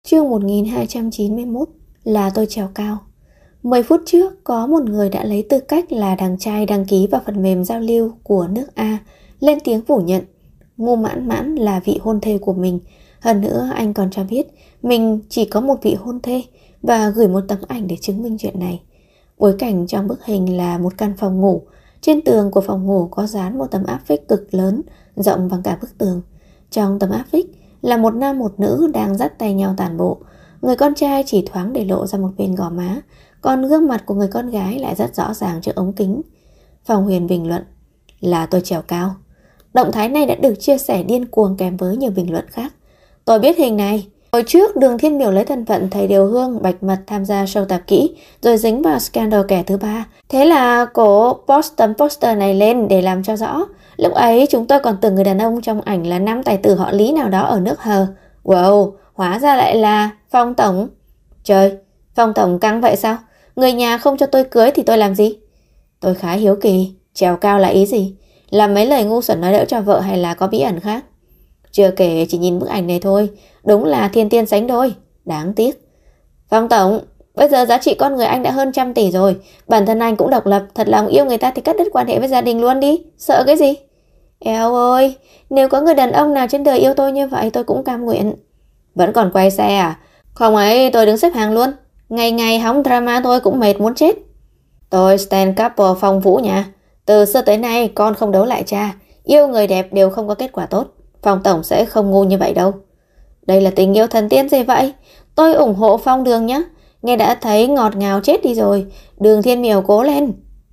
Chương 1291 là tôi trèo cao. 10 phút trước có một người đã lấy tư cách là đàn trai đăng ký vào phần mềm giao lưu của nước A, lên tiếng phủ nhận Ngô Mãn Mãn là vị hôn thê của mình. Hơn nữa anh còn cho biết mình chỉ có một vị hôn thê và gửi một tấm ảnh để chứng minh chuyện này. Bối cảnh trong bức hình là một căn phòng ngủ. Trên tường của phòng ngủ có dán một tấm áp phích cực lớn, rộng bằng cả bức tường. Trong tấm áp phích là một nam một nữ đang dắt tay nhau tản bộ. Người con trai chỉ thoáng để lộ ra một bên gò má, còn gương mặt của người con gái lại rất rõ ràng trước ống kính. Phong Huyền bình luận là tôi trèo cao. Động thái này đã được chia sẻ điên cuồng kèm với nhiều bình luận khác. Tôi biết hình này. Hồi trước Đường Thiên Miểu lấy thân phận thầy điều hương bạch mật tham gia show tạp kỹ, rồi dính vào scandal kẻ thứ ba. Thế là cổ post tấm poster này lên để làm cho rõ. Lúc ấy chúng tôi còn tưởng người đàn ông trong ảnh là nam tài tử họ Lý nào đó ở nước Hờ. Wow, hóa ra lại là Phong Tổng. Trời, Phong Tổng căng vậy sao? Người nhà không cho tôi cưới thì tôi làm gì? Tôi khá hiếu kỳ, trèo cao là ý gì? Làm mấy lời ngu xuẩn nói đỡ cho vợ hay là có bí ẩn khác? Chưa kể chỉ nhìn bức ảnh này thôi, đúng là thiên tiên sánh đôi. Đáng tiếc. Phong Tổng, bây giờ giá trị con người anh đã hơn 100 tỷ rồi. Bản thân anh cũng độc lập, thật lòng yêu người ta thì cắt đứt quan hệ với gia đình luôn đi. Sợ cái gì? Eo ơi, nếu có người đàn ông nào trên đời yêu tôi như vậy tôi cũng cam nguyện. Vẫn còn quay xe à? Không ấy, tôi đứng xếp hàng luôn. Ngày ngày hóng drama tôi cũng mệt muốn chết. Tôi stand couple Phong Vũ nha. Từ xưa tới nay con không đấu lại cha. Yêu người đẹp đều không có kết quả tốt. Phong Tổng sẽ không ngu như vậy đâu. Đây là tình yêu thần tiên gì vậy? Tôi ủng hộ Phong Đường nhé. Nghe đã thấy ngọt ngào chết đi rồi. Đường Thiên Miểu cố lên.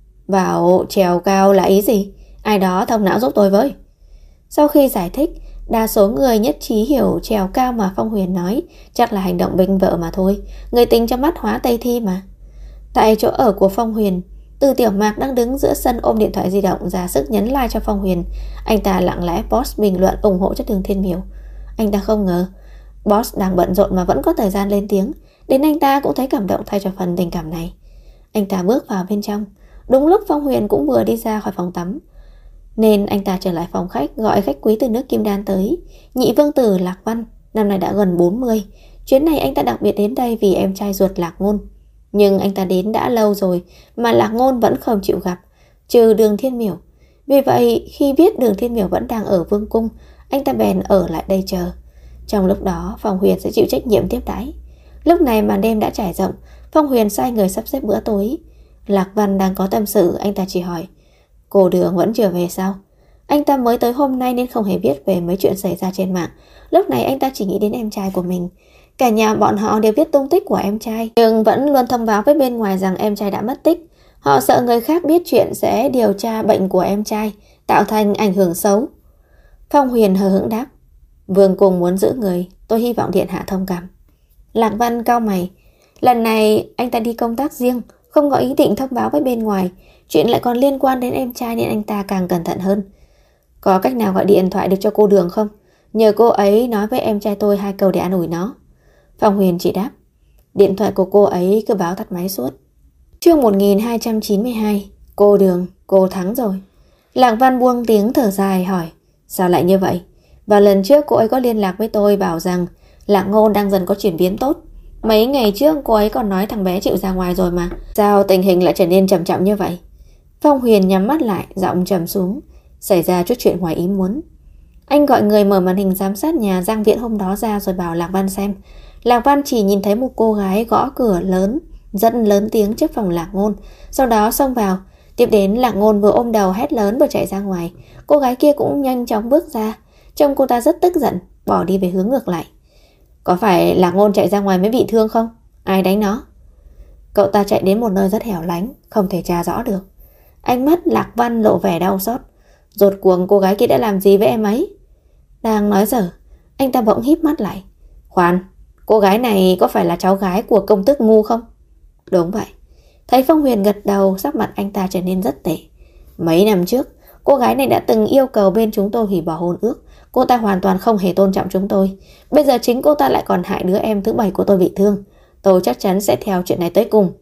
Bảo trèo cao là ý gì? Ai đó thông não giúp tôi với. Sau khi giải thích, đa số người nhất trí hiểu trèo cao mà Phong Huyền nói chắc là hành động bênh vợ mà thôi. Người tình trong mắt hóa Tây Thi mà. Tại chỗ ở của Phong Huyền, Từ Tiểu Mạc đang đứng giữa sân ôm điện thoại di động ra sức nhấn like cho Phong Huyền. Anh ta lặng lẽ post bình luận ủng hộ cho Đường Thiên Miểu. Anh ta không ngờ boss đang bận rộn mà vẫn có thời gian lên tiếng. Đến anh ta cũng thấy cảm động thay cho phần tình cảm này. Anh ta bước vào bên trong. Đúng lúc Phong Huyền cũng vừa đi ra khỏi phòng tắm, nên anh ta trở lại phòng khách gọi khách quý từ nước Kim Đan tới. Nhị vương tử Lạc Văn, năm nay đã gần 40. Chuyến này anh ta đặc biệt đến đây vì em trai ruột Lạc Ngôn. Nhưng anh ta đến đã lâu rồi mà Lạc Ngôn vẫn không chịu gặp, trừ Đường Thiên Miểu. Vì vậy khi biết Đường Thiên Miểu vẫn đang ở vương cung, anh ta bèn ở lại đây chờ. Trong lúc đó Phong Huyền sẽ chịu trách nhiệm tiếp đãi. Lúc này màn đêm đã trải rộng. Phong Huyền sai người sắp xếp bữa tối. Lạc Văn đang có tâm sự. Anh ta chỉ hỏi: cô Đường vẫn chưa về sao? Anh ta mới tới hôm nay nên không hề biết về mấy chuyện xảy ra trên mạng. Lúc này anh ta chỉ nghĩ đến em trai của mình. Cả nhà bọn họ đều biết tung tích của em trai, nhưng vẫn luôn thông báo với bên ngoài rằng em trai đã mất tích. Họ sợ người khác biết chuyện sẽ điều tra bệnh của em trai, tạo thành ảnh hưởng xấu. Phong Huyền hờ hững đáp: vương cung muốn giữ người, tôi hy vọng điện hạ thông cảm. Lạc Văn cau mày. Lần này anh ta đi công tác riêng, không có ý định thông báo với bên ngoài. Chuyện lại còn liên quan đến em trai nên anh ta càng cẩn thận hơn. Có cách nào gọi điện thoại được cho cô Đường không? Nhờ cô ấy nói với em trai tôi 2 câu để an ủi nó. Phong Huyền chỉ đáp: điện thoại của cô ấy cứ báo tắt máy suốt. Chương 1292. Cô Đường, cô thắng rồi. Lạc Văn buông tiếng thở dài hỏi: sao lại như vậy? Và lần trước cô ấy có liên lạc với tôi bảo rằng Lạc Ngôn đang dần có chuyển biến tốt. Mấy ngày trước cô ấy còn nói thằng bé chịu ra ngoài rồi mà. Sao tình hình lại trở nên trầm trọng như vậy? Phong Huyền nhắm mắt lại, giọng trầm xuống: xảy ra chút chuyện ngoài ý muốn. Anh gọi người mở màn hình giám sát nhà Giang Viễn hôm đó ra rồi bảo Lạc Văn xem. Lạc Văn chỉ nhìn thấy một cô gái gõ cửa lớn, rất lớn tiếng trước phòng Lạc Ngôn, sau đó xông vào. Tiếp đến Lạc Ngôn vừa ôm đầu hét lớn vừa chạy ra ngoài. Cô gái kia cũng nhanh chóng bước ra. Trông cô ta rất tức giận, bỏ đi về hướng ngược lại. Có phải Lạc Ngôn chạy ra ngoài mới bị thương không? Ai đánh nó? Cậu ta chạy đến một nơi rất hẻo lánh, không thể tra rõ được. Ánh mắt Lạc Văn lộ vẻ đau xót. Rốt cuộc cô gái kia đã làm gì với em ấy? Đang nói dở, anh ta bỗng híp mắt lại. Khoan, cô gái này có phải là cháu gái của công tước Ngu không? Đúng vậy. Thấy Phong Huyền gật đầu, sắc mặt anh ta trở nên rất tệ. Mấy năm trước, cô gái này đã từng yêu cầu bên chúng tôi hủy bỏ hôn ước. Cô ta hoàn toàn không hề tôn trọng chúng tôi. Bây giờ chính cô ta lại còn hại đứa em thứ 7 của tôi bị thương. Tôi chắc chắn sẽ theo chuyện này tới cùng.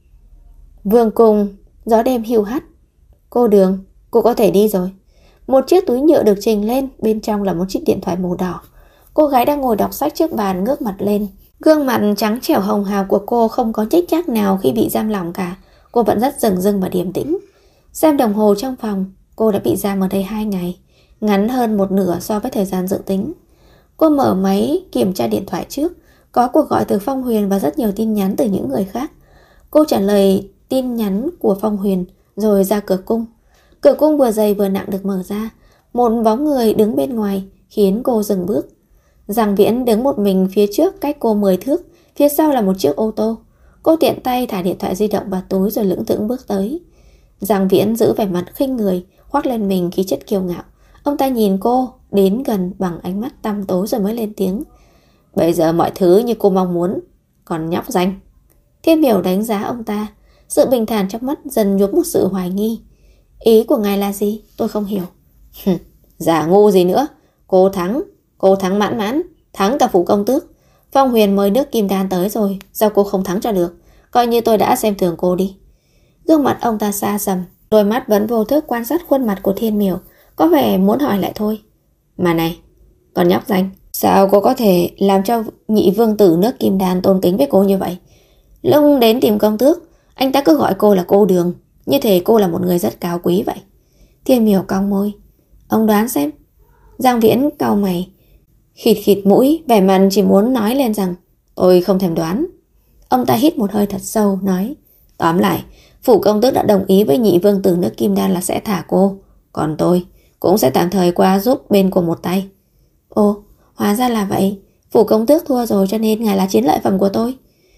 Vương cung, gió đêm hiu hắt. Cô Đường, cô có thể đi rồi. Một chiếc túi nhựa được trình lên, bên trong là một chiếc điện thoại màu đỏ. Cô gái đang ngồi đọc sách trước bàn ngước mặt lên. Gương mặt trắng trẻo hồng hào của cô không có chích chác nào khi bị giam lỏng cả. Cô vẫn rất dửng dưng và điềm tĩnh. Xem đồng hồ trong phòng, cô đã bị giam ở đây 2 ngày, ngắn hơn một nửa so với thời gian dự tính. Cô mở máy kiểm tra điện thoại trước. Có cuộc gọi từ Phong Huyền và rất nhiều tin nhắn từ những người khác. Cô trả lời tin nhắn của Phong Huyền rồi ra cửa cung. Cửa cung vừa dày vừa nặng được mở ra. Một bóng người đứng bên ngoài khiến cô dừng bước. Giang Viễn đứng một mình phía trước cách cô 10 thước. Phía sau là một chiếc ô tô. Cô tiện tay thả điện thoại di động vào túi rồi lững thững bước tới. Giang Viễn giữ vẻ mặt khinh người, khoác lên mình khí chất kiêu ngạo. Ông ta nhìn cô đến gần bằng ánh mắt tăm tối rồi mới lên tiếng. Bây giờ mọi thứ như cô mong muốn. Còn nhóc danh. Thiên Miểu đánh giá ông ta. Sự bình thản trong mắt dần nhuốm một sự hoài nghi. Ý của ngài là gì? Tôi không hiểu. Giả ngu gì nữa. Cô thắng mãn mãn. Thắng cả phủ công tước. Phong Huyền mời nước Kim Đan tới rồi. Sao cô không thắng cho được? Coi như tôi đã xem thường cô đi. Gương mặt ông ta xa sầm. Đôi mắt vẫn vô thức quan sát khuôn mặt của Thiên Miểu. Có vẻ muốn hỏi lại thôi. Mà này, còn nhóc danh, sao cô có thể làm cho nhị vương tử nước Kim Đan tôn kính với cô như vậy? Lúc đến tìm công tước, anh ta cứ gọi cô là cô Đường, như thể cô là một người rất cao quý vậy. Thiên Miểu cong môi. Ông đoán xem. Giang Viễn cau mày, khịt khịt mũi, vẻ mặt chỉ muốn nói lên rằng tôi không thèm đoán. Ông ta hít một hơi thật sâu, nói tóm lại, phủ công tước đã đồng ý với nhị vương tử nước Kim Đan là sẽ thả cô. Còn tôi cũng sẽ tạm thời qua giúp bên cô một tay. Ồ, hóa ra là vậy. Phủ công tước thua rồi cho nên ngài là chiến lợi phẩm của tôi.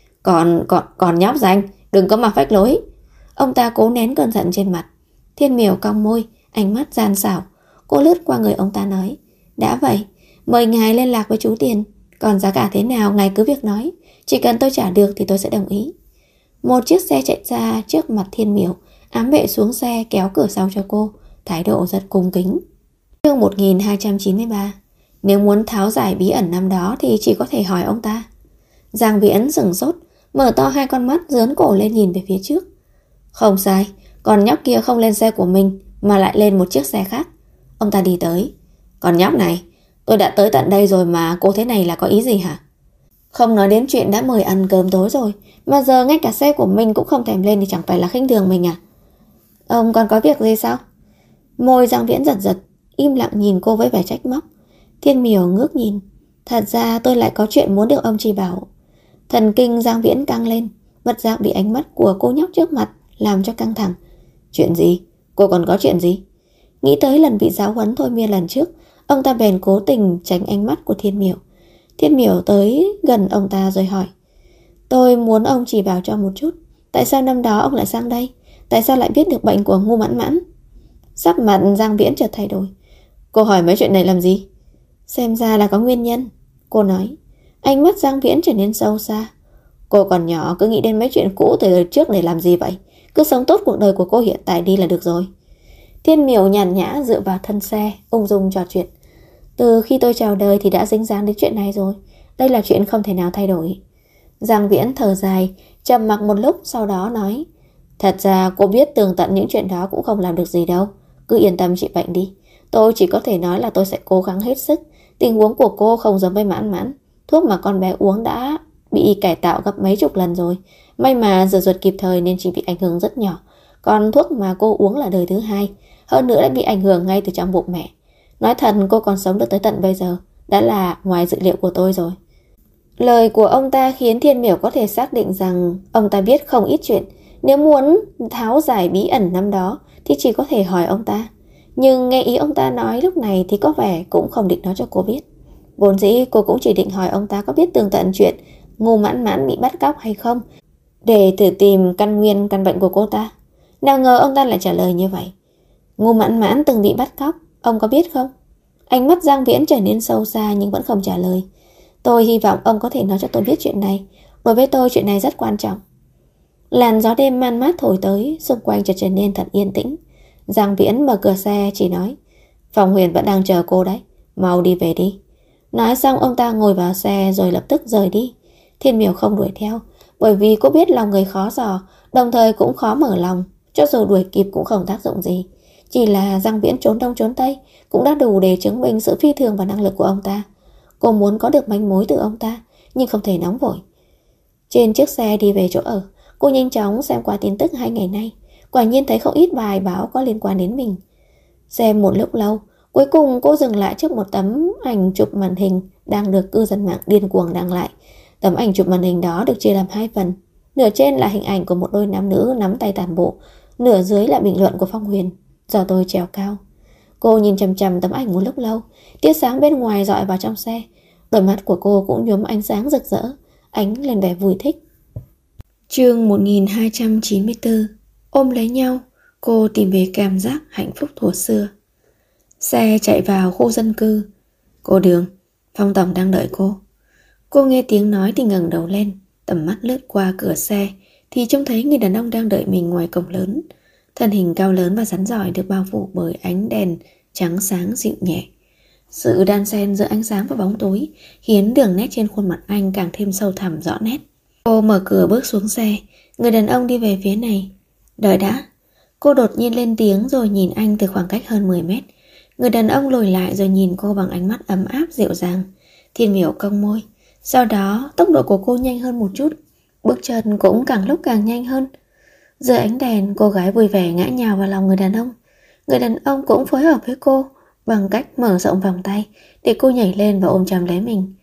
Còn nhóc danh, đừng có mà phách lối. Ông ta cố nén cơn giận trên mặt. Thiên Miểu cong môi, ánh mắt gian xảo. Cô lướt qua người ông ta nói. Đã vậy, mời ngài liên lạc với chú Tiền. Còn giá cả thế nào ngài cứ việc nói. Chỉ cần tôi trả được thì tôi sẽ đồng ý. Một chiếc xe chạy ra trước mặt Thiên Miểu. Ám vệ xuống xe kéo cửa sau cho cô. Thái độ rất cung kính. Chương 1293. Nếu muốn tháo giải bí ẩn năm đó thì chỉ có thể hỏi ông ta. Giang Viễn sửng sốt, mở to hai con mắt dướn cổ lên nhìn về phía trước. Không sai, con nhóc kia không lên xe của mình mà lại lên một chiếc xe khác. Ông ta đi tới. Con nhóc này, tôi đã tới tận đây rồi mà cô thế này là có ý gì hả? Không nói đến chuyện đã mời ăn cơm tối rồi, mà giờ ngay cả xe của mình cũng không thèm lên thì chẳng phải là khinh thường mình à? Ông còn có việc gì sao? Môi Giang Viễn giật giật, im lặng nhìn cô với vẻ trách móc. Thiên Miểu ngước nhìn. Thật ra tôi lại có chuyện muốn được ông chỉ bảo. Thần kinh Giang Viễn căng lên, bất giác bị ánh mắt của cô nhóc trước mặt làm cho căng thẳng. Chuyện gì? Cô còn có chuyện gì? Nghĩ tới lần bị giáo huấn thôi miên lần trước, ông ta bèn cố tình tránh ánh mắt của Thiên Miểu. Thiên Miểu tới gần ông ta rồi hỏi. Tôi muốn ông chỉ bảo cho một chút. Tại sao năm đó ông lại sang đây? Tại sao lại biết được bệnh của Ngô Mãn Mãn? Sắc mặt Giang Viễn chợt thay đổi. Cô hỏi mấy chuyện này làm gì? Xem ra là có nguyên nhân, cô nói. Ánh mắt Giang Viễn trở nên sâu xa. Cô còn nhỏ cứ nghĩ đến mấy chuyện cũ từ đời trước để làm gì vậy? Cứ sống tốt cuộc đời của cô hiện tại đi là được rồi. Thiên Miểu nhàn nhã dựa vào thân xe, ung dung trò chuyện. Từ khi tôi chào đời thì đã dính dáng đến chuyện này rồi. Đây là chuyện không thể nào thay đổi. Giang Viễn thở dài, trầm mặc một lúc sau đó nói. Thật ra cô biết tường tận những chuyện đó cũng không làm được gì đâu. Cứ yên tâm trị bệnh đi. Tôi chỉ có thể nói là tôi sẽ cố gắng hết sức. Tình huống của cô không giống với Mãn Mãn. Thuốc mà con bé uống đã bị cải tạo gấp mấy chục lần rồi. May mà rửa ruột kịp thời nên chỉ bị ảnh hưởng rất nhỏ. Còn thuốc mà cô uống là đời thứ 2. Hơn nữa đã bị ảnh hưởng ngay từ trong bụng mẹ. Nói thật cô còn sống được tới tận bây giờ đã là ngoài dự liệu của tôi rồi. Lời của ông ta khiến Thiên Miểu có thể xác định rằng ông ta biết không ít chuyện. Nếu muốn tháo giải bí ẩn năm đó thì chỉ có thể hỏi ông ta. Nhưng nghe ý ông ta nói lúc này thì có vẻ cũng không định nói cho cô biết. Vốn dĩ cô cũng chỉ định hỏi ông ta có biết tường tận chuyện Ngô Mãn Mãn bị bắt cóc hay không, để thử tìm căn nguyên căn bệnh của cô ta. Nào ngờ ông ta lại trả lời như vậy. Ngô Mãn Mãn từng bị bắt cóc, ông có biết không? Ánh mắt Giang Viễn trở nên sâu xa nhưng vẫn không trả lời. Tôi hy vọng ông có thể nói cho tôi biết chuyện này. Đối với tôi chuyện này rất quan trọng. Làn gió đêm man mát thổi tới, xung quanh chợt trở nên thật yên tĩnh. Giang Viễn mở cửa xe chỉ nói. Phong Huyền vẫn đang chờ cô đấy, mau đi về đi. Nói xong ông ta ngồi vào xe rồi lập tức rời đi. Thiên Miểu không đuổi theo, bởi vì cô biết lòng người khó dò, đồng thời cũng khó mở lòng. Cho dù đuổi kịp cũng không tác dụng gì. Chỉ là Giang Viễn trốn đông trốn tây cũng đã đủ để chứng minh sự phi thường và năng lực của ông ta. Cô muốn có được manh mối từ ông ta, nhưng không thể nóng vội. Trên chiếc xe đi về chỗ ở, cô nhanh chóng xem qua tin tức 2 ngày nay. Quả nhiên thấy không ít bài báo có liên quan đến mình. Xem một lúc lâu, cuối cùng cô dừng lại trước một tấm ảnh chụp màn hình đang được cư dân mạng điên cuồng đăng lại. Tấm ảnh chụp màn hình đó được chia làm 2 phần. Nửa trên là hình ảnh của một đôi nam nữ nắm tay tản bộ, nửa dưới là bình luận của Phong Huyền: "Do tôi trèo cao." Cô nhìn chằm chằm tấm ảnh một lúc lâu, tia sáng bên ngoài rọi vào trong xe. Đôi mắt của cô cũng nhuốm ánh sáng rực rỡ, ánh lên vẻ vui thích. Chương 1294. Ôm lấy nhau, cô tìm về cảm giác hạnh phúc thuở xưa. Xe chạy vào khu dân cư. "Cô Đường, Phong tổng đang đợi cô." Cô nghe tiếng nói thì ngẩng đầu lên, tầm mắt lướt qua cửa xe thì trông thấy người đàn ông đang đợi mình ngoài cổng lớn. Thân hình cao lớn và rắn rỏi được bao phủ bởi ánh đèn trắng sáng dịu nhẹ. Sự đan xen giữa ánh sáng và bóng tối khiến đường nét trên khuôn mặt anh càng thêm sâu thẳm rõ nét. Cô mở cửa bước xuống xe. Người đàn ông đi về phía này. "Đợi đã." Cô đột nhiên lên tiếng rồi nhìn anh từ khoảng cách hơn 10 mét. Người đàn ông lùi lại rồi nhìn cô bằng ánh mắt ấm áp dịu dàng. Thiên Miểu cong môi. Sau đó tốc độ của cô nhanh hơn một chút, bước chân cũng càng lúc càng nhanh hơn. Dưới ánh đèn, cô gái vui vẻ ngã nhào vào lòng người đàn ông. Người đàn ông cũng phối hợp với cô bằng cách mở rộng vòng tay để cô nhảy lên và ôm chầm lấy mình.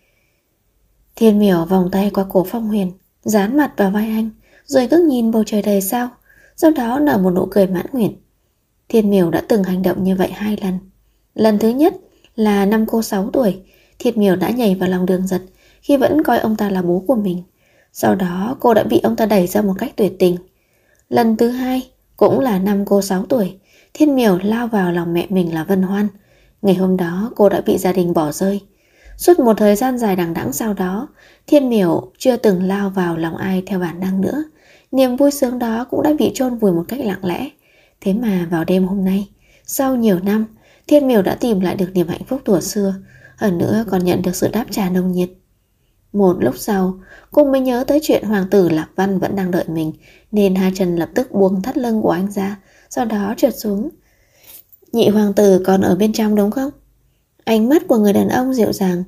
Thiên Miểu vòng tay qua cổ Phong Huyền, dán mặt vào vai anh, rồi ngước nhìn bầu trời đầy sao, sau đó nở một nụ cười mãn nguyện. Thiên Miểu đã từng hành động như vậy 2 lần. Lần thứ nhất là năm cô 6 tuổi, Thiên Miểu đã nhảy vào lòng Đường Giật khi vẫn coi ông ta là bố của mình. Sau đó cô đã bị ông ta đẩy ra một cách tuyệt tình. Lần thứ hai cũng là năm cô 6 tuổi, Thiên Miểu lao vào lòng mẹ mình là Vân Hoan. Ngày hôm đó cô đã bị gia đình bỏ rơi. Suốt một thời gian dài đằng đẵng sau đó, Thiên Miểu chưa từng lao vào lòng ai theo bản năng nữa. Niềm vui sướng đó cũng đã bị chôn vùi một cách lặng lẽ. Thế mà vào đêm hôm nay, sau nhiều năm, Thiên Miểu đã tìm lại được niềm hạnh phúc thuở xưa, hơn nữa còn nhận được sự đáp trả nồng nhiệt. Một lúc sau, cô mới nhớ tới chuyện hoàng tử Lạc Văn vẫn đang đợi mình, nên hai chân lập tức buông thắt lưng của anh ra, sau đó trượt xuống. "Nhị hoàng tử còn ở bên trong đúng không?" Ánh mắt của người đàn ông dịu dàng.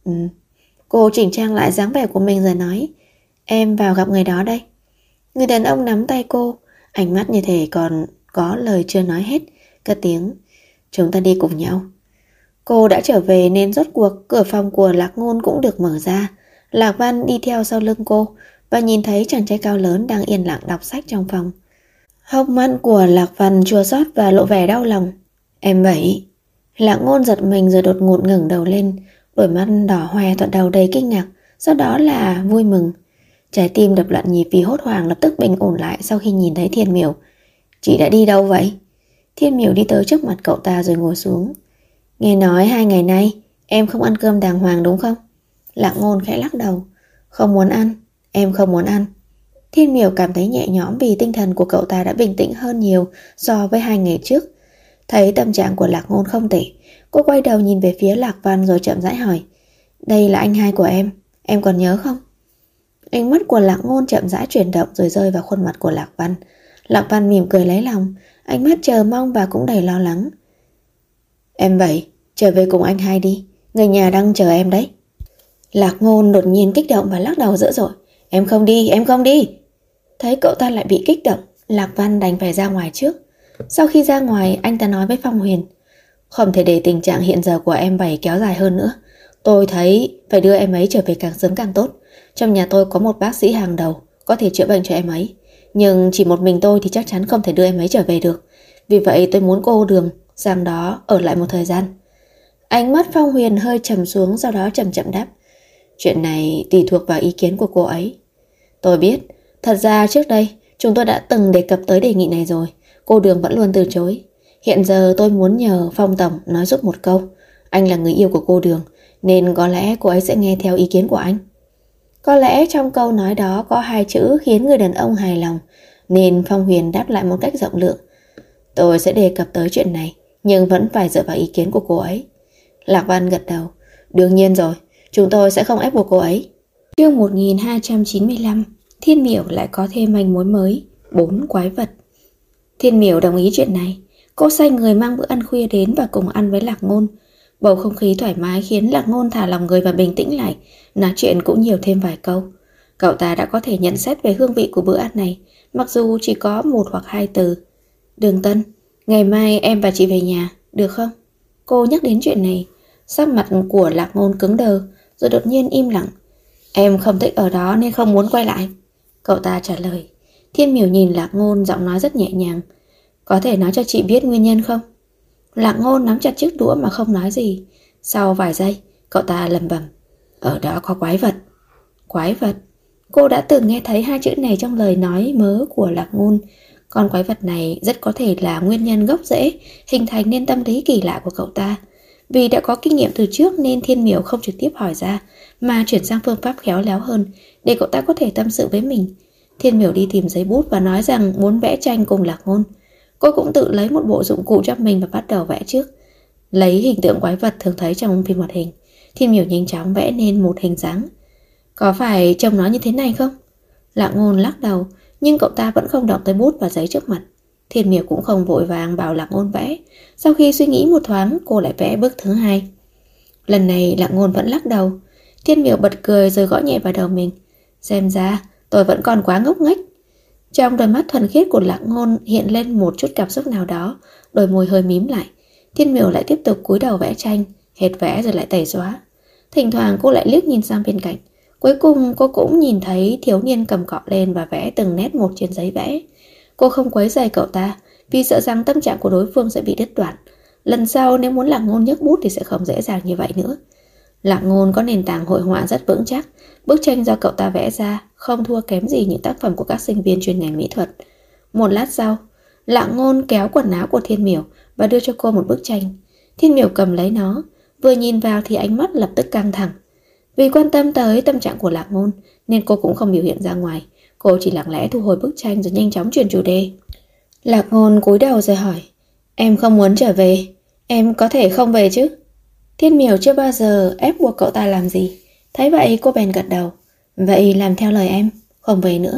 Cô chỉnh trang lại dáng vẻ của mình rồi nói: "Em vào gặp người đó đây." Người đàn ông nắm tay cô, ánh mắt như thể còn có lời chưa nói hết, cất tiếng: "Chúng ta đi cùng nhau." Cô đã trở về nên rốt cuộc cửa phòng của Lạc Ngôn cũng được mở ra. Lạc Văn đi theo sau lưng cô và nhìn thấy chàng trai cao lớn đang yên lặng đọc sách trong phòng. Hốc mắt của Lạc Văn chua xót và lộ vẻ đau lòng. "Em Bảy." Lạc Ngôn giật mình rồi đột ngột ngẩng đầu lên, đôi mắt đỏ hoe thuận đầu đầy kinh ngạc, sau đó là vui mừng. Trái tim đập loạn nhịp vì hốt hoảng lập tức bình ổn lại sau khi nhìn thấy Thiên Miểu. "Chị đã đi đâu vậy?" Thiên Miểu đi tới trước mặt cậu ta rồi ngồi xuống. "Nghe nói 2 ngày nay em không ăn cơm đàng hoàng đúng không?" Lạc Ngôn khẽ lắc đầu. "Không muốn ăn, em không muốn ăn." Thiên Miểu cảm thấy nhẹ nhõm vì tinh thần của cậu ta đã bình tĩnh hơn nhiều so với 2 ngày trước. Thấy tâm trạng của Lạc Ngôn không tệ, cô quay đầu nhìn về phía Lạc Văn rồi chậm rãi hỏi: "Đây là anh hai của em còn nhớ không?" Ánh mắt của Lạc Ngôn chậm rãi chuyển động rồi rơi vào khuôn mặt của Lạc Văn. Lạc Văn mỉm cười lấy lòng, ánh mắt chờ mong và cũng đầy lo lắng. "Em Bảy, trở về cùng anh hai đi, người nhà đang chờ em đấy." Lạc Ngôn đột nhiên kích động và lắc đầu dữ dội. Em không đi, em không đi." Thấy cậu ta lại bị kích động, Lạc Văn đành phải ra ngoài trước. Sau khi ra ngoài, anh ta nói với Phong Huyền: "Không thể để tình trạng hiện giờ của em Bảy kéo dài hơn nữa. Tôi thấy phải đưa em ấy trở về càng sớm càng tốt. Trong nhà tôi có một bác sĩ hàng đầu có thể chữa bệnh cho em ấy, nhưng chỉ một mình tôi thì chắc chắn không thể đưa em ấy trở về được. Vì vậy tôi muốn cô Đường sang đó ở lại một thời gian." Ánh mắt Phong Huyền hơi trầm xuống, sau đó chậm chậm đáp: "Chuyện này tùy thuộc vào ý kiến của cô ấy." "Tôi biết, thật ra trước đây chúng tôi đã từng đề cập tới đề nghị này rồi, cô Đường vẫn luôn từ chối. Hiện giờ tôi muốn nhờ Phong Tổng nói giúp một câu. Anh là người yêu của cô Đường, nên có lẽ cô ấy sẽ nghe theo ý kiến của anh." Có lẽ trong câu nói đó có 2 chữ khiến người đàn ông hài lòng, nên Phong Huyền đáp lại một cách rộng lượng: "Tôi sẽ đề cập tới chuyện này, nhưng vẫn phải dựa vào ý kiến của cô ấy." Lạc Văn gật đầu: "Đương nhiên rồi, chúng tôi sẽ không ép buộc cô ấy." Chương 1295. Thiên Miểu lại có thêm manh mối mới, 4 quái vật. Thiên Miểu đồng ý chuyện này. Cô sai người mang bữa ăn khuya đến và cùng ăn với Lạc Ngôn. Bầu không khí thoải mái khiến Lạc Ngôn thả lòng người và bình tĩnh lại, nói chuyện cũng nhiều thêm vài câu. Cậu ta đã có thể nhận xét về hương vị của bữa ăn này, mặc dù chỉ có 1 hoặc 2 từ. Đường Tân, ngày mai em và chị về nhà, được không? Cô nhắc đến chuyện này, sắc mặt của Lạc Ngôn cứng đờ, rồi đột nhiên im lặng. Em không thích ở đó nên không muốn quay lại, cậu ta trả lời. Thiên Miểu nhìn Lạc Ngôn, giọng nói rất nhẹ nhàng. Có thể nói cho chị biết nguyên nhân không? Lạc Ngôn nắm chặt chiếc đũa mà không nói gì. Sau vài giây, cậu ta lẩm bẩm. Ở đó có quái vật. Quái vật? Cô đã từng nghe thấy 2 chữ này trong lời nói mớ của Lạc Ngôn. Con quái vật này rất có thể là nguyên nhân gốc rễ hình thành nên tâm lý kỳ lạ của cậu ta. Vì đã có kinh nghiệm từ trước nên Thiên Miểu không trực tiếp hỏi ra, mà chuyển sang phương pháp khéo léo hơn để cậu ta có thể tâm sự với mình. Thiên Miểu đi tìm giấy bút và nói rằng muốn vẽ tranh cùng Lạc Ngôn. Cô cũng tự lấy một bộ dụng cụ cho mình và bắt đầu vẽ trước. Lấy hình tượng quái vật thường thấy trong phim hoạt hình, Thiên Miểu nhanh chóng vẽ nên một hình dáng. Có phải trông nó như thế này không? Lạc Ngôn lắc đầu, nhưng cậu ta vẫn không động tới bút và giấy trước mặt. Thiên Miểu cũng không vội vàng bảo Lạc Ngôn vẽ. Sau khi suy nghĩ một thoáng, cô lại vẽ bước thứ 2. Lần này Lạc Ngôn vẫn lắc đầu. Thiên Miểu bật cười rồi gõ nhẹ vào đầu mình. Xem ra tôi vẫn còn quá ngốc nghếch. Trong đôi mắt thuần khiết của Lạc Ngôn hiện lên một chút cảm xúc nào đó, đôi môi hơi mím lại. Thiên Miểu lại tiếp tục cúi đầu vẽ tranh, hệt vẽ rồi lại tẩy xóa. Thỉnh thoảng cô lại liếc nhìn sang bên cạnh. Cuối cùng cô cũng nhìn thấy thiếu niên cầm cọ lên và vẽ từng nét một trên giấy vẽ. Cô không quấy rầy cậu ta vì sợ rằng tâm trạng của đối phương sẽ bị đứt đoạn. Lần sau nếu muốn Lạc Ngôn nhấc bút thì sẽ không dễ dàng như vậy nữa. Lạc Ngôn có nền tảng hội họa rất vững chắc. Bức tranh do cậu ta vẽ ra không thua kém gì những tác phẩm của các sinh viên chuyên ngành mỹ thuật. Một lát sau, Lạc Ngôn kéo quần áo của Thiên Miểu và đưa cho cô một bức tranh. Thiên Miểu cầm lấy nó, vừa nhìn vào thì ánh mắt lập tức căng thẳng. Vì quan tâm tới tâm trạng của Lạc Ngôn nên cô cũng không biểu hiện ra ngoài. Cô chỉ lặng lẽ thu hồi bức tranh rồi nhanh chóng chuyển chủ đề. Lạc Ngôn cúi đầu rồi hỏi. Em không muốn trở về, em có thể không về chứ? Thiên Miểu chưa bao giờ ép buộc cậu ta làm gì. Thấy vậy cô bèn gật đầu. Vậy làm theo lời em, không về nữa.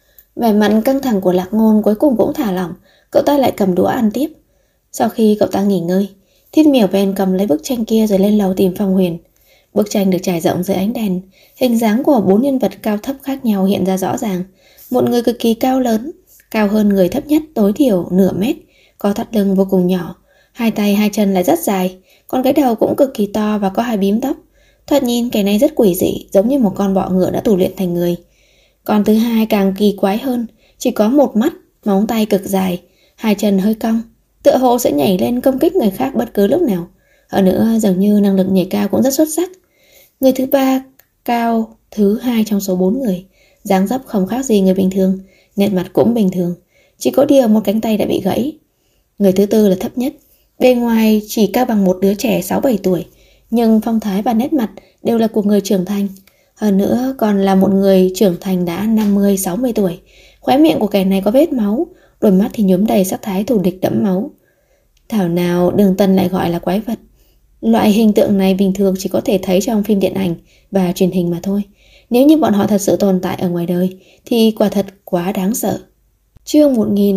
Vẻ mặt căng thẳng của Lạc Ngôn cuối cùng cũng thả lỏng. Cậu ta lại cầm đũa ăn tiếp. Sau khi cậu ta nghỉ ngơi, Thiên Miểu bèn cầm lấy bức tranh kia rồi lên lầu tìm Phong Huyền. Bức tranh được trải rộng dưới ánh đèn. Hình dáng của 4 nhân vật cao thấp khác nhau hiện ra rõ ràng. Một người cực kỳ cao lớn, cao hơn người thấp nhất tối thiểu nửa mét, có thắt lưng vô cùng nhỏ, 2 tay 2 chân lại rất dài, còn cái đầu cũng cực kỳ to và có 2 bím tóc. Thoạt nhìn kẻ này rất quỷ dị, giống như một con bọ ngựa đã tù luyện thành người. Còn thứ hai càng kỳ quái hơn, chỉ có 1 mắt, móng tay cực dài, 2 chân hơi cong, tựa hồ sẽ nhảy lên công kích người khác bất cứ lúc nào. Hơn nữa dường như năng lực nhảy cao cũng rất xuất sắc. Người thứ ba cao thứ 2 trong số 4 người, dáng dấp không khác gì người bình thường, nét mặt cũng bình thường, chỉ có điều một cánh tay đã bị gãy. Người thứ tư là thấp nhất, bề ngoài chỉ cao bằng một đứa trẻ 6-7 tuổi, nhưng phong thái và nét mặt đều là của người trưởng thành. Hơn nữa còn là một người trưởng thành đã 50-60 tuổi. Khóe miệng của kẻ này có vết máu, đôi mắt thì nhuốm đầy sắc thái thù địch đẫm máu. Thảo nào Đường Tân lại gọi là quái vật. Loại hình tượng này bình thường chỉ có thể thấy trong phim điện ảnh và truyền hình mà thôi. Nếu như bọn họ thật sự tồn tại ở ngoài đời thì quả thật quá đáng sợ. Chương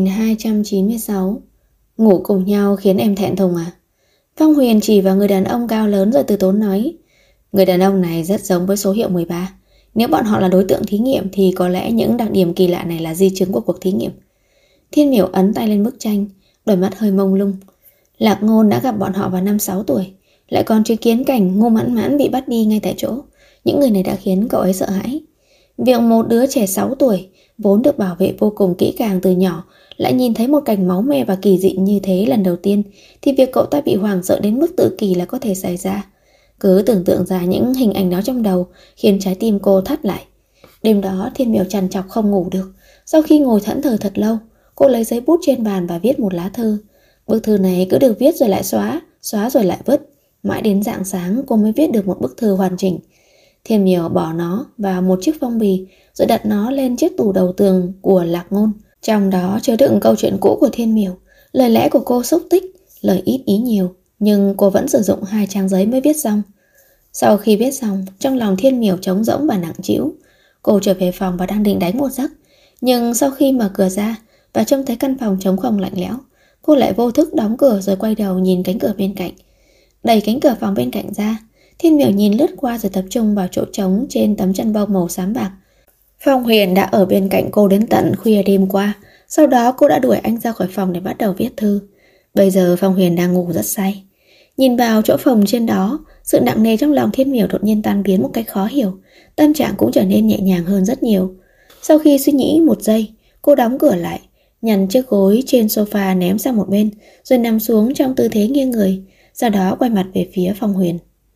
1296. Ngủ cùng nhau khiến em thẹn thùng à? Phong Huyền chỉ vào người đàn ông cao lớn rồi từ tốn nói. Người đàn ông này rất giống với số hiệu 13. Nếu bọn họ là đối tượng thí nghiệm thì có lẽ những đặc điểm kỳ lạ này là di chứng của cuộc thí nghiệm. Thiên Miểu ấn tay lên bức tranh, đôi mắt hơi mông lung. Lạc Ngôn đã gặp bọn họ vào năm 6 tuổi, lại còn chứng kiến cảnh Ngô Mãn Mãn bị bắt đi ngay tại chỗ. Những người này đã khiến cậu ấy sợ hãi. Việc một đứa trẻ 6 tuổi vốn được bảo vệ vô cùng kỹ càng từ nhỏ lại nhìn thấy một cảnh máu me và kỳ dị như thế lần đầu tiên thì việc cậu ta bị hoảng sợ đến mức tự kỷ là có thể xảy ra. Cứ tưởng tượng ra những hình ảnh đó trong đầu khiến trái tim cô thắt lại. Đêm đó Thiên Miểu trằn trọc không ngủ được. Sau khi ngồi thẫn thờ thật lâu, cô lấy giấy bút trên bàn và viết một lá thư. Bức thư này cứ được viết rồi lại xóa, xóa rồi lại vứt. Mãi đến rạng sáng cô mới viết được một bức thư hoàn chỉnh. Thiên Miểu bỏ nó vào một chiếc phong bì rồi đặt nó lên chiếc tủ đầu tường của Lạc Ngôn. Trong đó chứa đựng câu chuyện cũ của Thiên Miểu. Lời lẽ của cô xúc tích, lời ít ý nhiều, nhưng cô vẫn sử dụng 2 trang giấy mới viết xong. Sau khi viết xong, trong lòng Thiên Miểu trống rỗng và nặng trĩu. Cô trở về phòng và đang định đánh một giấc, nhưng sau khi mở cửa ra và trông thấy căn phòng trống không lạnh lẽo, cô lại vô thức đóng cửa rồi quay đầu nhìn cánh cửa bên cạnh. đẩy cánh cửa phòng bên cạnh ra. Thiên Miểu nhìn lướt qua rồi tập trung vào chỗ trống trên tấm chăn bông màu xám bạc. Phong Huyền đã ở bên cạnh cô đến tận khuya đêm qua. Sau đó cô đã đuổi anh ra khỏi phòng để bắt đầu viết thư. Bây giờ Phong Huyền đang ngủ rất say. Nhìn vào chỗ phòng trên đó, sự nặng nề trong lòng Thiên Miểu đột nhiên tan biến một cách khó hiểu. Tâm trạng cũng trở nên nhẹ nhàng hơn rất nhiều. Sau khi suy nghĩ một giây, cô đóng cửa lại, nhặt chiếc gối trên sofa ném sang một bên, rồi nằm xuống trong tư thế nghiêng người, sau đó quay mặt về phía Phong Huyền.